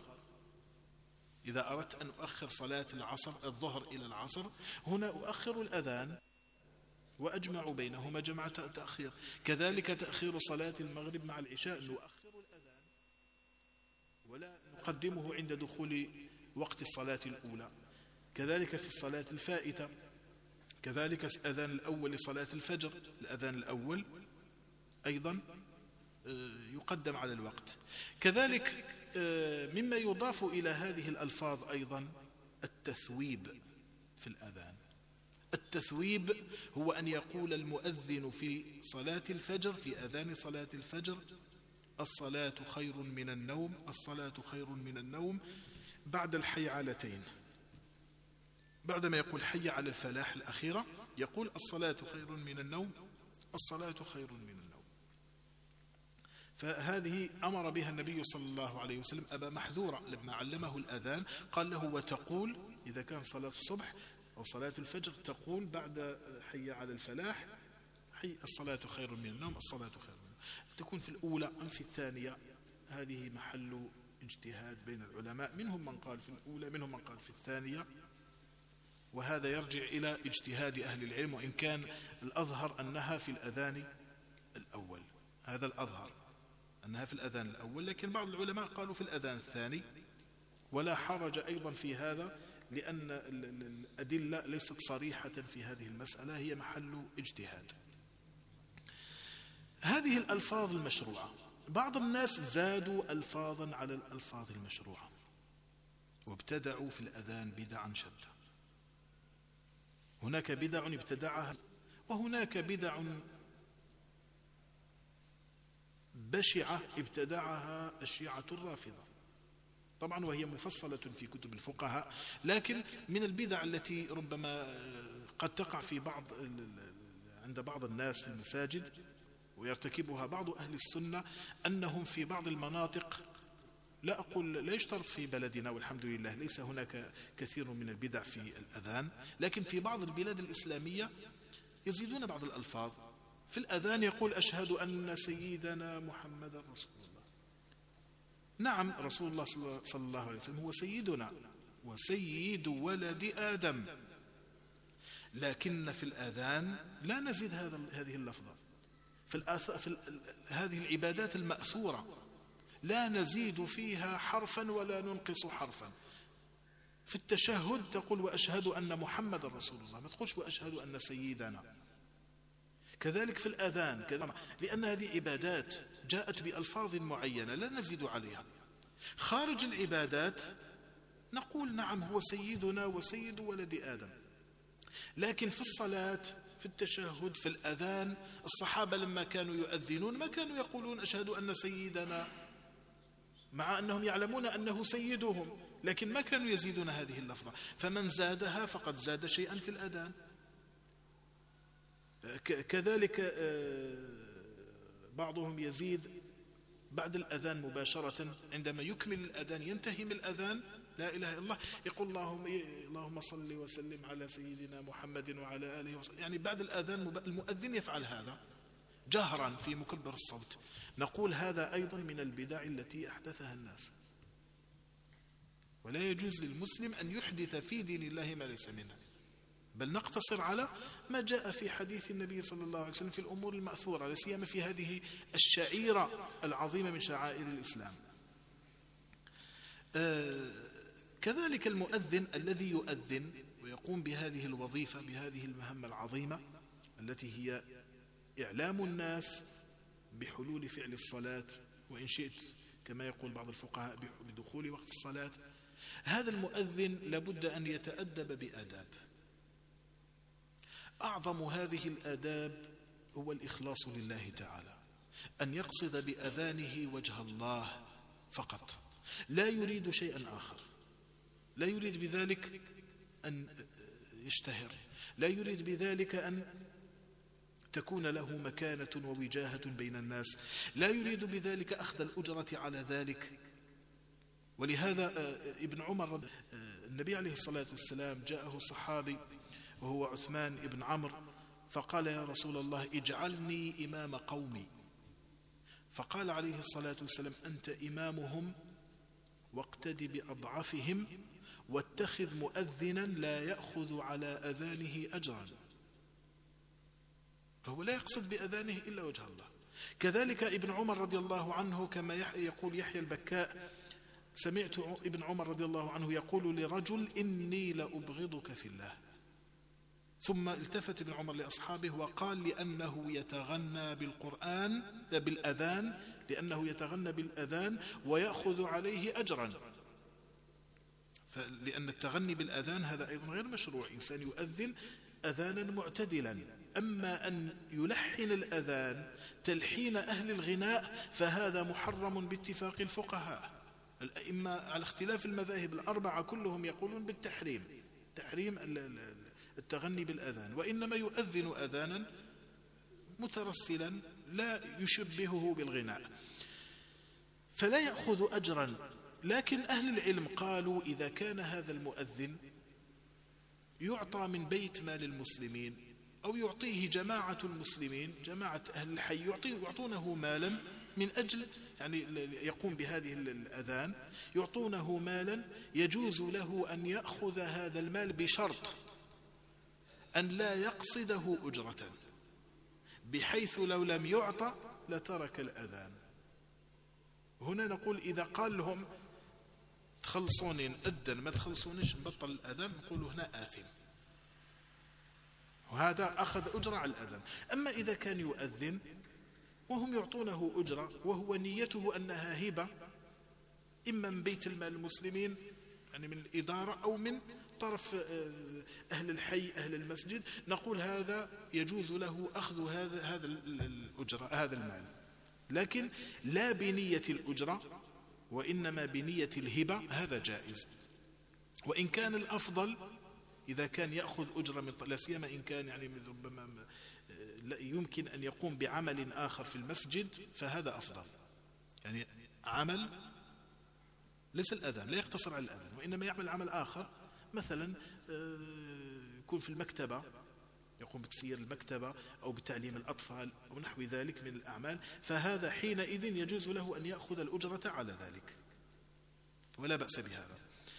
إذا أردت أن أؤخر صلاة الظهر إلى العصر، هنا أؤخر الأذان وأجمع بينهما جمع تأخير. كذلك تأخير صلاة المغرب مع العشاء، نؤخر الأذان ولا نقدمه عند دخول وقت الصلاة الأولى. كذلك في الصلاة الفائتة، كذلك الأذان الأول لصلاة الفجر، الأذان الأول أيضا يقدم على الوقت. كذلك مما يضاف إلى هذه الألفاظ أيضا التثويب في الأذان. التثويب هو أن يقول المؤذن في صلاة الفجر، في أذان صلاة الفجر: الصلاة خير من النوم، الصلاة خير من النوم، بعد الحيعلتين. بعدما يقول حي على الفلاح الأخيرة يقول الصلاة خير من النوم، الصلاة خير من النوم. فهذه أمر بها النبي صلى الله عليه وسلم أبا محذورة لما علمه الأذان، قال له: وتقول إذا كان صلاة الصبح أو صلاة الفجر تقول بعد حي على الفلاح: حي الصلاة خير من النوم، الصلاة خير من النوم. تكون في الأولى أم في الثانية، هذه محل اجتهاد بين العلماء، منهم من قال في الأولى، منهم من قال في الثانية، وهذا يرجع إلى اجتهاد أهل العلم، وإن كان الأظهر أنها في الأذان الأول، هذا الأظهر أنها في الأذان الأول، لكن بعض العلماء قالوا في الأذان الثاني، ولا حرج أيضا في هذا، لأن الأدلة ليست صريحة في هذه المسألة، هي محل اجتهاد. هذه الألفاظ المشروعة، بعض الناس زادوا ألفاظا على الألفاظ المشروعة وابتدعوا في الأذان بدعا شتى. هناك بدع ابتدعها، وهناك بدع بشعة ابتدعها الشيعة الرافضة، طبعا وهي مفصلة في كتب الفقهاء، لكن من البدع التي ربما قد تقع في عند بعض الناس في المساجد ويرتكبها بعض أهل السنة، أنهم في بعض المناطق، لا أقول لا يشترط في بلدنا والحمد لله ليس هناك كثير من البدع في الأذان، لكن في بعض البلاد الإسلامية يزيدون بعض الألفاظ في الأذان، يقول أشهد أن سيدنا محمد رسول الله. نعم رسول الله صلى الله عليه وسلم هو سيدنا وسيد ولد آدم، لكن في الأذان لا نزيد هذه اللفظة. في هذه العبادات المأثورة لا نزيد فيها حرفا ولا ننقص حرفا. في التشهد تقول وأشهد أن محمد رسول الله، ما تقولش وأشهد أن سيدنا. كذلك في الأذان لأن هذه عبادات جاءت بألفاظ معينة لا نزيد عليها. خارج العبادات نقول نعم هو سيدنا وسيد ولد آدم، لكن في الصلاة في التشهد في الأذان الصحابة لما كانوا يؤذنون ما كانوا يقولون أشهد أن سيدنا، مع أنهم يعلمون أنه سيدهم، لكن ما كانوا يزيدون هذه اللفظة، فمن زادها فقد زاد شيئا في الأذان. كذلك بعضهم يزيد بعد الأذان مباشرة، عندما يكمل الأذان ينتهي من الأذان لا إله إلا الله يقول اللهم صل وسلم على سيدنا محمد وعلى آله وسلم، يعني بعد الأذان المؤذن يفعل هذا جهرا في مكبر الصوت. نقول هذا أيضا من البدع التي أحدثها الناس، ولا يجوز للمسلم أن يحدث في دين الله ما ليس منه، بل نقتصر على ما جاء في حديث النبي صلى الله عليه وسلم في الأمور المأثورة، لا سيما في هذه الشعيرة العظيمة من شعائر الإسلام. كذلك المؤذن الذي يؤذن ويقوم بهذه الوظيفة بهذه المهمة العظيمة التي هي إعلام الناس بحلول فعل الصلاة، وإن شئت كما يقول بعض الفقهاء بدخول وقت الصلاة، هذا المؤذن لابد أن يتأدب بآداب. أعظم هذه الآداب هو الإخلاص لله تعالى، أن يقصد بأذانه وجه الله فقط، لا يريد شيئا آخر، لا يريد بذلك أن يشتهر، لا يريد بذلك أن تكون له مكانة ووجاهة بين الناس، لا يريد بذلك أخذ الأجرة على ذلك. ولهذا ابن عمر النبي عليه الصلاة والسلام جاءه صحابي وهو عثمان ابن عمرو فقال يا رسول الله اجعلني إمام قومي، فقال عليه الصلاة والسلام أنت إمامهم واقتد بأضعفهم واتخذ مؤذنا لا يأخذ على أذانه أجرا، فهو لا يقصد بأذانه إلا وجه الله. كذلك ابن عمر رضي الله عنه كما يقول يحيى البكاء سمعت ابن عمر رضي الله عنه يقول لرجل إني لأبغضك في الله، ثم التفت ابن عمر لأصحابه وقال لأنه يتغنى بالأذان لأنه يتغنى بالأذان ويأخذ عليه أجرا، لأن التغني بالأذان هذا أيضا غير مشروع، إنسان يؤذن أذانا معتدلا، أما أن يلحن الأذان تلحين أهل الغناء فهذا محرم باتفاق الفقهاء. الأئمة على اختلاف المذاهب الأربعة كلهم يقولون بالتحريم، تحريم التغني بالأذان، وإنما يؤذن أذانا مترسلا لا يشبهه بالغناء فلا يأخذ أجرا. لكن أهل العلم قالوا إذا كان هذا المؤذن يعطى من بيت مال المسلمين أو يعطيه جماعة المسلمين، جماعة أهل الحي يعطونه مالا من أجل يعني يقوم بهذه الأذان، يعطونه مالا يجوز له أن يأخذ هذا المال بشرط أن لا يقصده أجرة، بحيث لو لم يعطى لترك الأذان. هنا نقول إذا قال لهم تخلصوني نأذن ما تخلصونيش نبطل الأذان، نقول هنا آثم، وهذا أخذ أجرة على الأذان. أما إذا كان يؤذن وهم يعطونه أجرة وهو نيته أنها هبة إما من بيت المال المسلمين يعني من الإدارة أو من طرف أهل الحي أهل المسجد، نقول هذا يجوز له أخذ هذا الأجرة هذا المال لكن لا بنية الأجرة وإنما بنية الهبة، هذا جائز. وإن كان الأفضل إذا كان يأخذ أجرة من لا سيما إن كان يعني ربما يمكن أن يقوم بعمل آخر في المسجد فهذا أفضل، يعني عمل ليس الأذان، لا يقتصر على الأذان، وإنما يعمل عمل آخر، مثلا يكون في المكتبة يقوم بتسيير المكتبة أو بتعليم الأطفال أو نحو ذلك من الأعمال، فهذا حينئذ يجوز له أن يأخذ الأجرة على ذلك ولا بأس بهذا.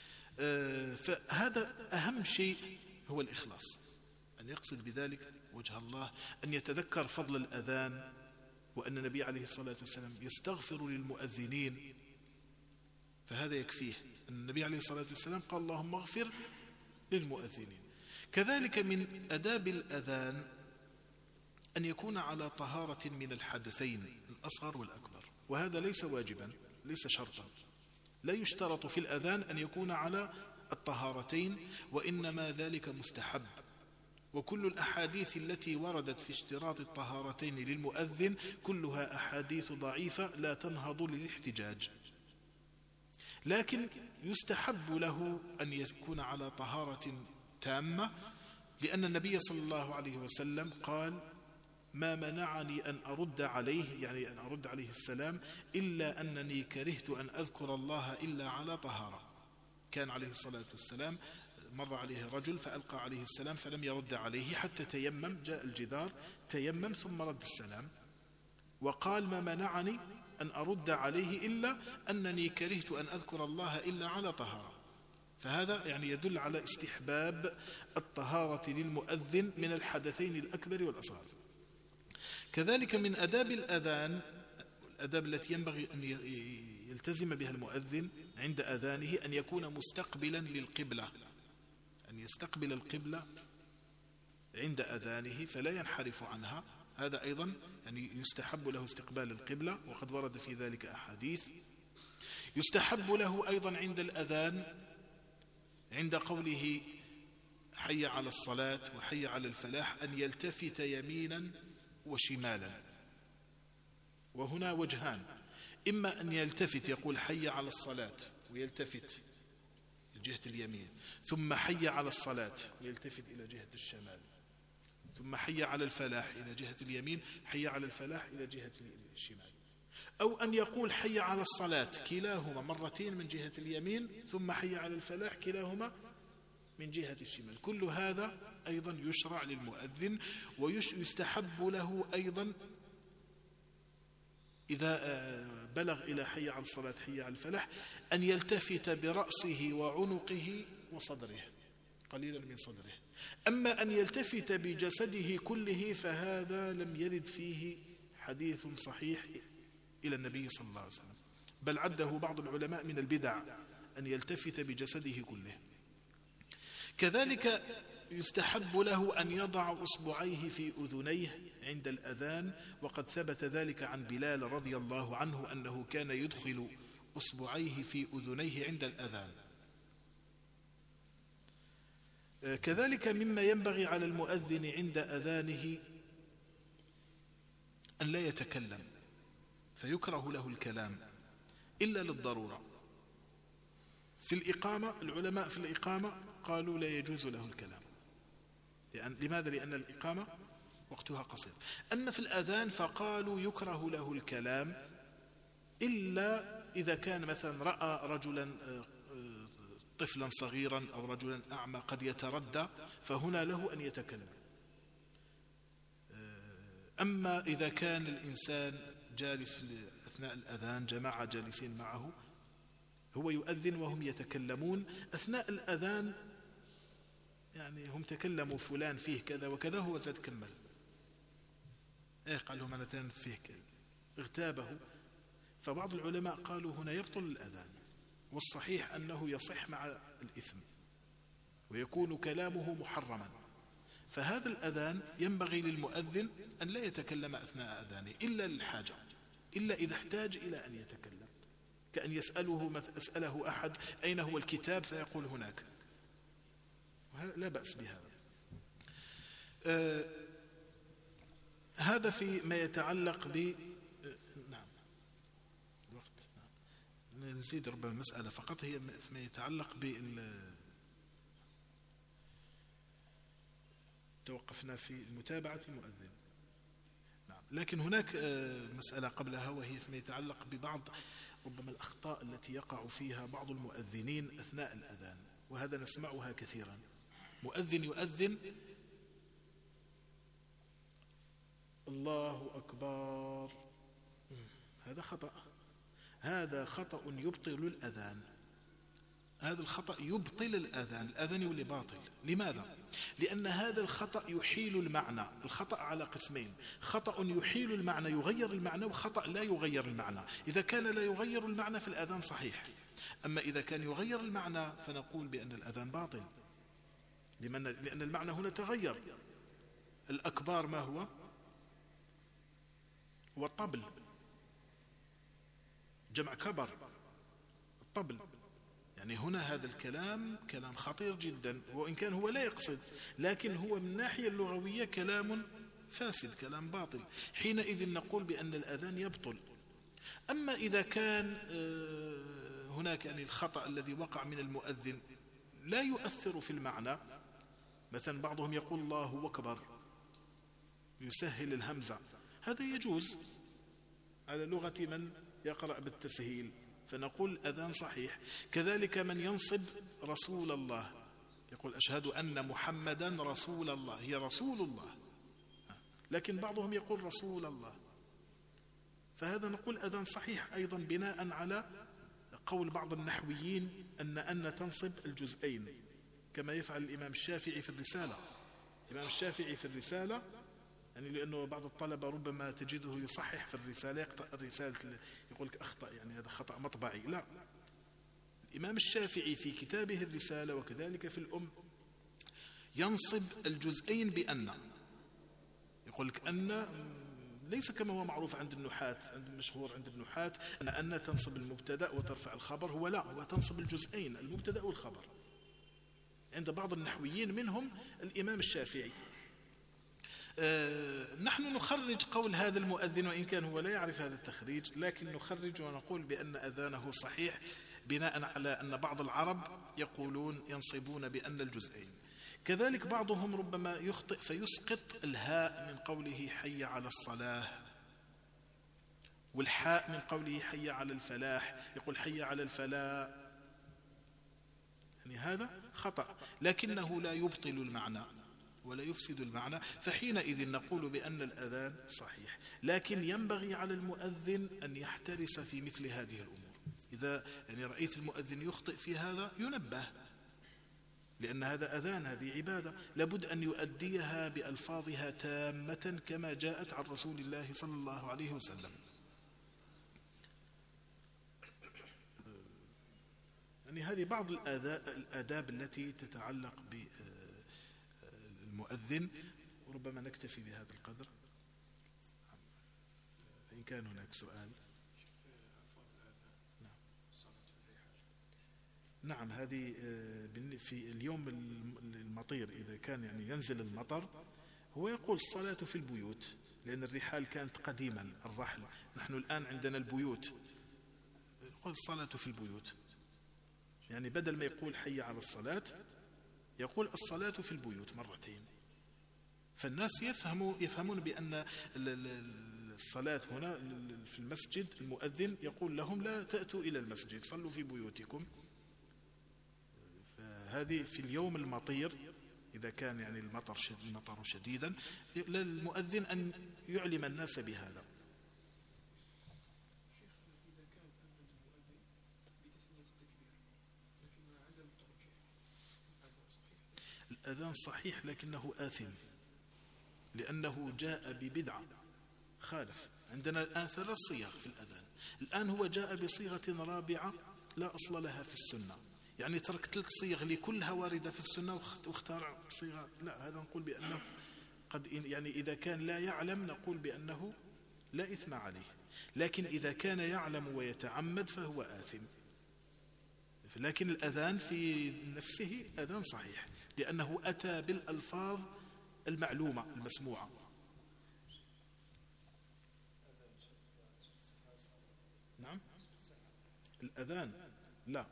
فهذا أهم شيء هو الإخلاص، أن يقصد بذلك وجه الله، أن يتذكر فضل الأذان، وأن النبي عليه الصلاة والسلام يستغفر للمؤذنين، فهذا يكفيه أن النبي عليه الصلاة والسلام قال اللهم اغفر للمؤذنين. كذلك من أداب الأذان أن يكون على طهارة من الحدثين الأصغر والأكبر، وهذا ليس واجبا ليس شرطا، لا يشترط في الأذان أن يكون على الطهارتين، وإنما ذلك مستحب. وكل الأحاديث التي وردت في اشتراط الطهارتين للمؤذن كلها أحاديث ضعيفة لا تنهض للاحتجاج، لكن يستحب له أن يكون على طهارة تامة، لأن النبي صلى الله عليه وسلم قال ما منعني أن أرد عليه، يعني أن أرد عليه السلام، إلا أنني كرهت أن أذكر الله إلا على طهارة. كان عليه الصلاة والسلام مر عليه رجل فألقى عليه السلام فلم يرد عليه حتى تيمم، جاء الجدار تيمم ثم رد السلام، وقال ما منعني أن أرد عليه إلا أنني كرهت أن أذكر الله إلا على طهارة. فهذا يعني يدل على استحباب الطهارة للمؤذن من الحدثين الأكبر والأصغر. كذلك من أداب الأذان، الأداب التي ينبغي أن يلتزم بها المؤذن عند أذانه أن يكون مستقبلا للقبلة، أن يستقبل القبلة عند أذانه فلا ينحرف عنها، هذا أيضا يعني يستحب له استقبال القبلة، وقد ورد في ذلك أحاديث. يستحب له أيضا عند الأذان عند قوله حي على الصلاة وحي على الفلاح أن يلتفت يمينا وشمالا، وهنا وجهان، إما أن يلتفت يقول حي على الصلاة ويلتفت جهة اليمين، ثم حي على الصلاة ويلتفت إلى جهة الشمال، ثم حي على الفلاح إلى جهة اليمين، حي على الفلاح إلى جهة الشمال، أو أن يقول حي على الصلاة كلاهما مرتين من جهة اليمين، ثم حي على الفلاح كلاهما من جهة الشمال. كل هذا أيضا يشرع للمؤذن، ويستحب له أيضا إذا بلغ إلى حي على الصلاة حي على الفلاح أن يلتفت برأسه وعنقه وصدره قليلا من صدره. أما أن يلتفت بجسده كله فهذا لم يرد فيه حديث صحيح إلى النبي صلى الله عليه وسلم، بل عده بعض العلماء من البدع أن يلتفت بجسده كله. كذلك يستحب له أن يضع أصبعيه في أذنيه عند الأذان، وقد ثبت ذلك عن بلال رضي الله عنه أنه كان يدخل أصبعيه في أذنيه عند الأذان. كذلك مما ينبغي على المؤذن عند أذانه أن لا يتكلم، فيكره له الكلام إلا للضرورة. في الإقامة العلماء في الإقامة قالوا لا يجوز له الكلام، لماذا؟ لأن الإقامة وقتها قصير. أما في الأذان فقالوا يكره له الكلام إلا إذا كان مثلا رأى رجلا طفلا صغيرا أو رجلا أعمى قد يتردى، فهنا له أن يتكلم. أما إذا كان الإنسان جالس في أثناء الأذان جماعة جالسين معه، هو يؤذن وهم يتكلمون أثناء الأذان، يعني هم تكلموا فلان فيه كذا وكذا، هو تتكمل قال لهم أنا فيه كذا اغتابه. فبعض العلماء قالوا هنا يبطل الأذان، والصحيح أنه يصح مع الإثم ويكون كلامه محرما. فهذا الأذان ينبغي للمؤذن أن لا يتكلم أثناء أذانه إلا للحاجة، إلا إذا احتاج إلى أن يتكلم، كأن يسأله أحد أين هو الكتاب فيقول هناك، لا بأس بهذا. هذا في ما يتعلق ب نعم نزيد ربما مسألة فقط، هي فيما يتعلق توقفنا في متابعة المؤذن. نعم. لكن هناك مسألة قبلها، وهي فيما يتعلق ببعض ربما الأخطاء التي يقع فيها بعض المؤذنين أثناء الأذان، وهذا نسمعها كثيرا. مؤذن يؤذن الله أكبر، هذا خطأ، هذا خطأ يبطل الأذان، هذا الخطأ يبطل الأذان، الأذان يولي باطل. لماذا؟ لأن هذا الخطأ يحيل المعنى. الخطأ على قسمين: خطأ يحيل المعنى يغير المعنى، وخطأ لا يغير المعنى. إذا كان لا يغير المعنى فالأذان صحيح، أما إذا كان يغير المعنى فنقول بأن الأذان باطل. لأن المعنى هنا تغير. الأكبار ما هو؟ والطبل، جمع كبر، الطبل. يعني هنا هذا الكلام كلام خطير جدا، وإن كان هو لا يقصد، لكن هو من الناحية اللغوية كلام فاسد، كلام باطل. حينئذ نقول بأن الأذان يبطل. أما إذا كان هناك يعني الخطأ الذي وقع من المؤذن لا يؤثر في المعنى، مثلا بعضهم يقول الله أكبر يسهل الهمزة، هذا يجوز على لغة من يقرأ بالتسهيل، فنقول أذان صحيح. كذلك من ينصب رسول الله، يقول أشهد أن محمدا رسول الله، هي رسول الله، لكن بعضهم يقول رسول الله، فهذا نقول أذان صحيح أيضا، بناء على قول بعض النحويين أن تنصب الجزئين، كما يفعل الإمام الشافعي في الرسالة. الإمام الشافعي في الرسالة، يعني لأنه بعض الطلبة ربما تجده يصحح في الرسالة، يقطع الرسالة يقول لك أخطأ، يعني هذا خطأ مطبعي. لا، الإمام الشافعي في كتابه الرسالة وكذلك في الأم ينصب الجزئين بأن، يقول لك أن ليس كما هو معروف عند النحاة، عند المشهور عند النحاة أن تنصب المبتدأ وترفع الخبر، هو لا، هو تنصب الجزئين، المبتدأ والخبر، عند بعض النحويين منهم الإمام الشافعي. نحن نخرج قول هذا المؤذن، وإن كان هو لا يعرف هذا التخريج، لكن نخرج ونقول بأن أذانه صحيح، بناء على أن بعض العرب يقولون ينصبون بأن الجزئين. كذلك بعضهم ربما يخطئ فيسقط الهاء من قوله حي على الصلاة، والحاء من قوله حي على الفلاح، يقول حي على الفلاح، يعني هذا خطأ، لكنه لا يبطل المعنى ولا يفسد المعنى، فحينئذ نقول بأن الأذان صحيح. لكن ينبغي على المؤذن أن يحترس في مثل هذه الأمور. إذا يعني رأيت المؤذن يخطئ في هذا ينبه، لأن هذا أذان، هذه عبادة، لابد أن يؤديها بألفاظها تامة كما جاءت عن رسول الله صلى الله عليه وسلم. يعني هذه بعض الآداب التي تتعلق بالمؤذن، وربما نكتفي بهذا القدر، فإن كان هناك سؤال. نعم، هذه في اليوم المطير، إذا كان يعني ينزل المطر، هو يقول الصلاة في البيوت، لأن الرحال كانت قديما الرحل، نحن الآن عندنا البيوت، يقول الصلاة في البيوت، يعني بدل ما يقول حي على الصلاة يقول الصلاة في البيوت مرتين، فالناس يفهمون بأن الصلاة هنا في المسجد، المؤذن يقول لهم لا تأتوا إلى المسجد، صلوا في بيوتكم. هذه في اليوم المطير، إذا كان يعني المطر شديدا، للمؤذن أن يعلم الناس بهذا. الأذان صحيح لكنه آثم، لأنه جاء ببدعة، خالف. عندنا الآن 3 صيغ في الأذان، الآن هو جاء بصيغة رابعة لا أصل لها في السنة، يعني ترك تلك الصيغ لكلها واردة في السنة واختار صيغة، لا، هذا نقول بأنه قد يعني إذا كان لا يعلم نقول بأنه لا إثم عليه، لكن إذا كان يعلم ويتعمد فهو آثم. لكن الأذان في نفسه أذان صحيح، لأنه أتى بالألفاظ المعلومة المسموعة. نعم، الأذان لا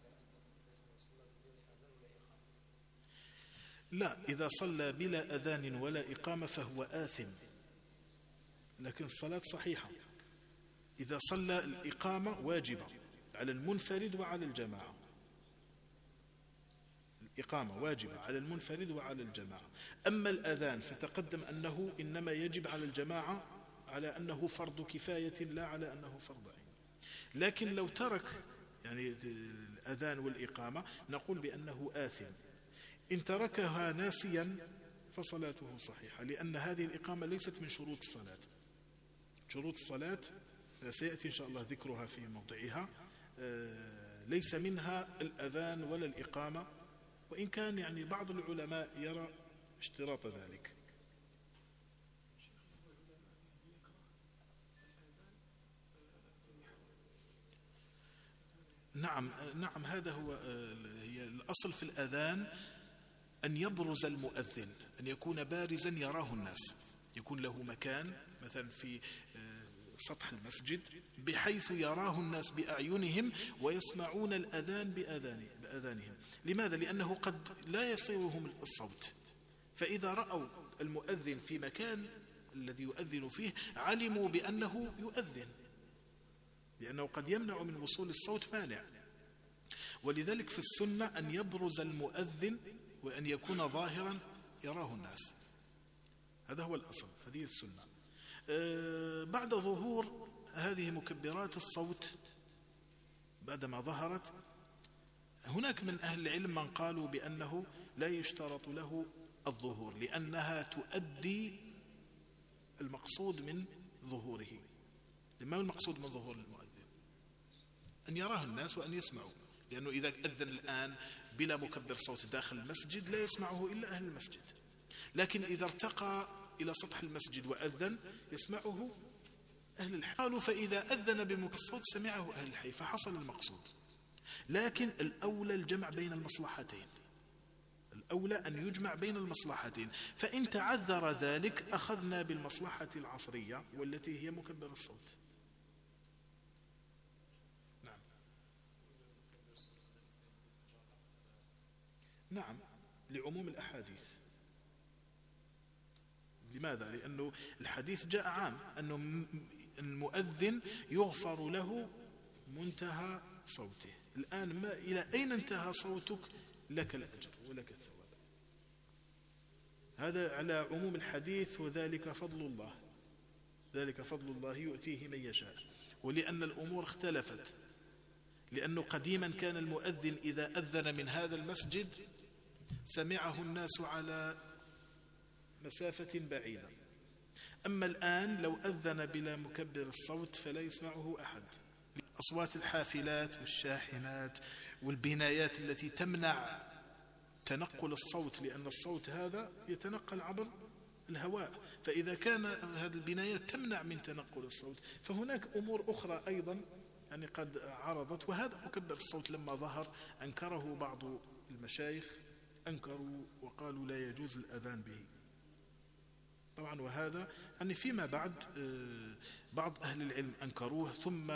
لا، إذا صلى بلا أذان ولا إقامة فهو آثم، لكن الصلاة صحيحة. إذا صلى الإقامة واجبة على المنفرد وعلى الجماعة، الإقامة واجبة على المنفرد وعلى الجماعة. أما الأذان فتقدم أنه إنما يجب على الجماعة على أنه فرض كفاية لا على أنه فرض عين. لكن لو ترك يعني الأذان والإقامة نقول بأنه آثم. إن تركها ناسيا فصلاته صحيحة، لأن هذه الإقامة ليست من شروط الصلاة. شروط الصلاة سيأتي إن شاء الله ذكرها في موضعها، ليس منها الأذان ولا الإقامة، وإن كان يعني بعض العلماء يرى اشتراط ذلك. نعم هذا هي الأصل في الأذان، أن يبرز المؤذن، أن يكون بارزا يراه الناس، يكون له مكان مثلا في سطح المسجد بحيث يراه الناس بأعينهم ويسمعون الأذان بأذانهم. لماذا؟ لأنه قد لا يصيرهم الصوت، فإذا رأوا المؤذن في مكان الذي يؤذن فيه علموا بأنه يؤذن، لأنه قد يمنع من وصول الصوت مانع. ولذلك في السنة أن يبرز المؤذن وأن يكون ظاهرا يراه الناس، هذا هو الأصل، هذه السنة. بعد ظهور هذه مكبرات الصوت، بعدما ظهرت، هناك من أهل العلم من قالوا بأنه لا يشترط له الظهور، لأنها تؤدي المقصود من ظهوره. ما هو المقصود من ظهور المؤذن؟ أن يراه الناس وأن يسمعوا، لأنه إذا أذن الآن بلا مكبر صوت داخل المسجد لا يسمعه إلا أهل المسجد، لكن إذا ارتقى إلى سطح المسجد وأذن يسمعه أهل الحي. قالوا فإذا أذن بمكبر الصوت سمعه أهل الحي فحصل المقصود. لكن الأولى الجمع بين المصلحتين، الأولى أن يجمع بين المصلحتين، فإن تعذر ذلك أخذنا بالمصلحة العصرية والتي هي مكبر الصوت. نعم لعموم الأحاديث. لماذا؟ لأنه الحديث جاء عام أنه المؤذن يغفر له منتهى صوته. الآن ما إلى أين انتهى صوتك لك الأجر ولك الثواب، هذا على عموم الحديث، وذلك فضل الله، ذلك فضل الله يؤتيه من يشاء. ولأن الأمور اختلفت، لأنه قديما كان المؤذن إذا أذن من هذا المسجد سمعه الناس على مسافة بعيدة، أما الآن لو أذن بلا مكبر الصوت فلا يسمعه أحد. أصوات الحافلات والشاحنات والبنايات التي تمنع تنقل الصوت، لأن الصوت هذا يتنقل عبر الهواء، فإذا كان هذه البنايات تمنع من تنقل الصوت فهناك أمور أخرى أيضا يعني قد عرضت. وهذا مكبر الصوت لما ظهر أنكره بعض المشايخ، أنكروا وقالوا لا يجوز الأذان به طبعا. وهذا يعني فيما بعد بعض أهل العلم أنكروه، ثم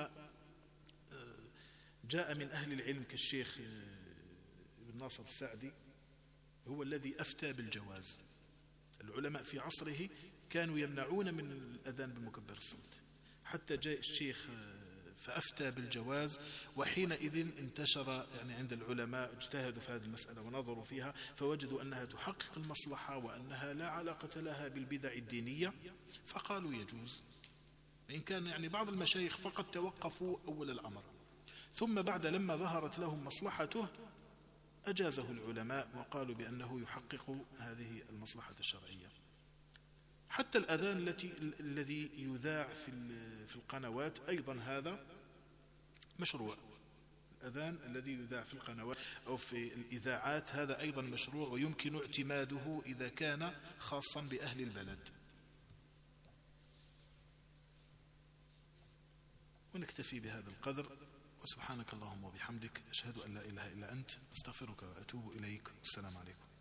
جاء من أهل العلم كالشيخ ابن ناصر السعدي هو الذي أفتى بالجواز. العلماء في عصره كانوا يمنعون من الأذان بمكبر الصوت، حتى جاء الشيخ فأفتى بالجواز، وحينئذ انتشر يعني عند العلماء اجتهدوا في هذه المسألة ونظروا فيها فوجدوا أنها تحقق المصلحة وأنها لا علاقة لها بالبدع الدينية، فقالوا يجوز. إن كان يعني بعض المشايخ فقط توقفوا أول الأمر، ثم بعد لما ظهرت لهم مصلحته أجازه العلماء وقالوا بأنه يحقق هذه المصلحة الشرعية. حتى الأذان الذي يذاع في القنوات أيضا هذا مشروع، الأذان الذي يذاع في القنوات أو في الإذاعات هذا أيضا مشروع، ويمكن اعتماده إذا كان خاصا بأهل البلد. ونكتفي بهذا القدر، وسبحانك اللهم وبحمدك أشهد أن لا إله إلا أنت أستغفرك وأتوب إليك. السلام عليكم.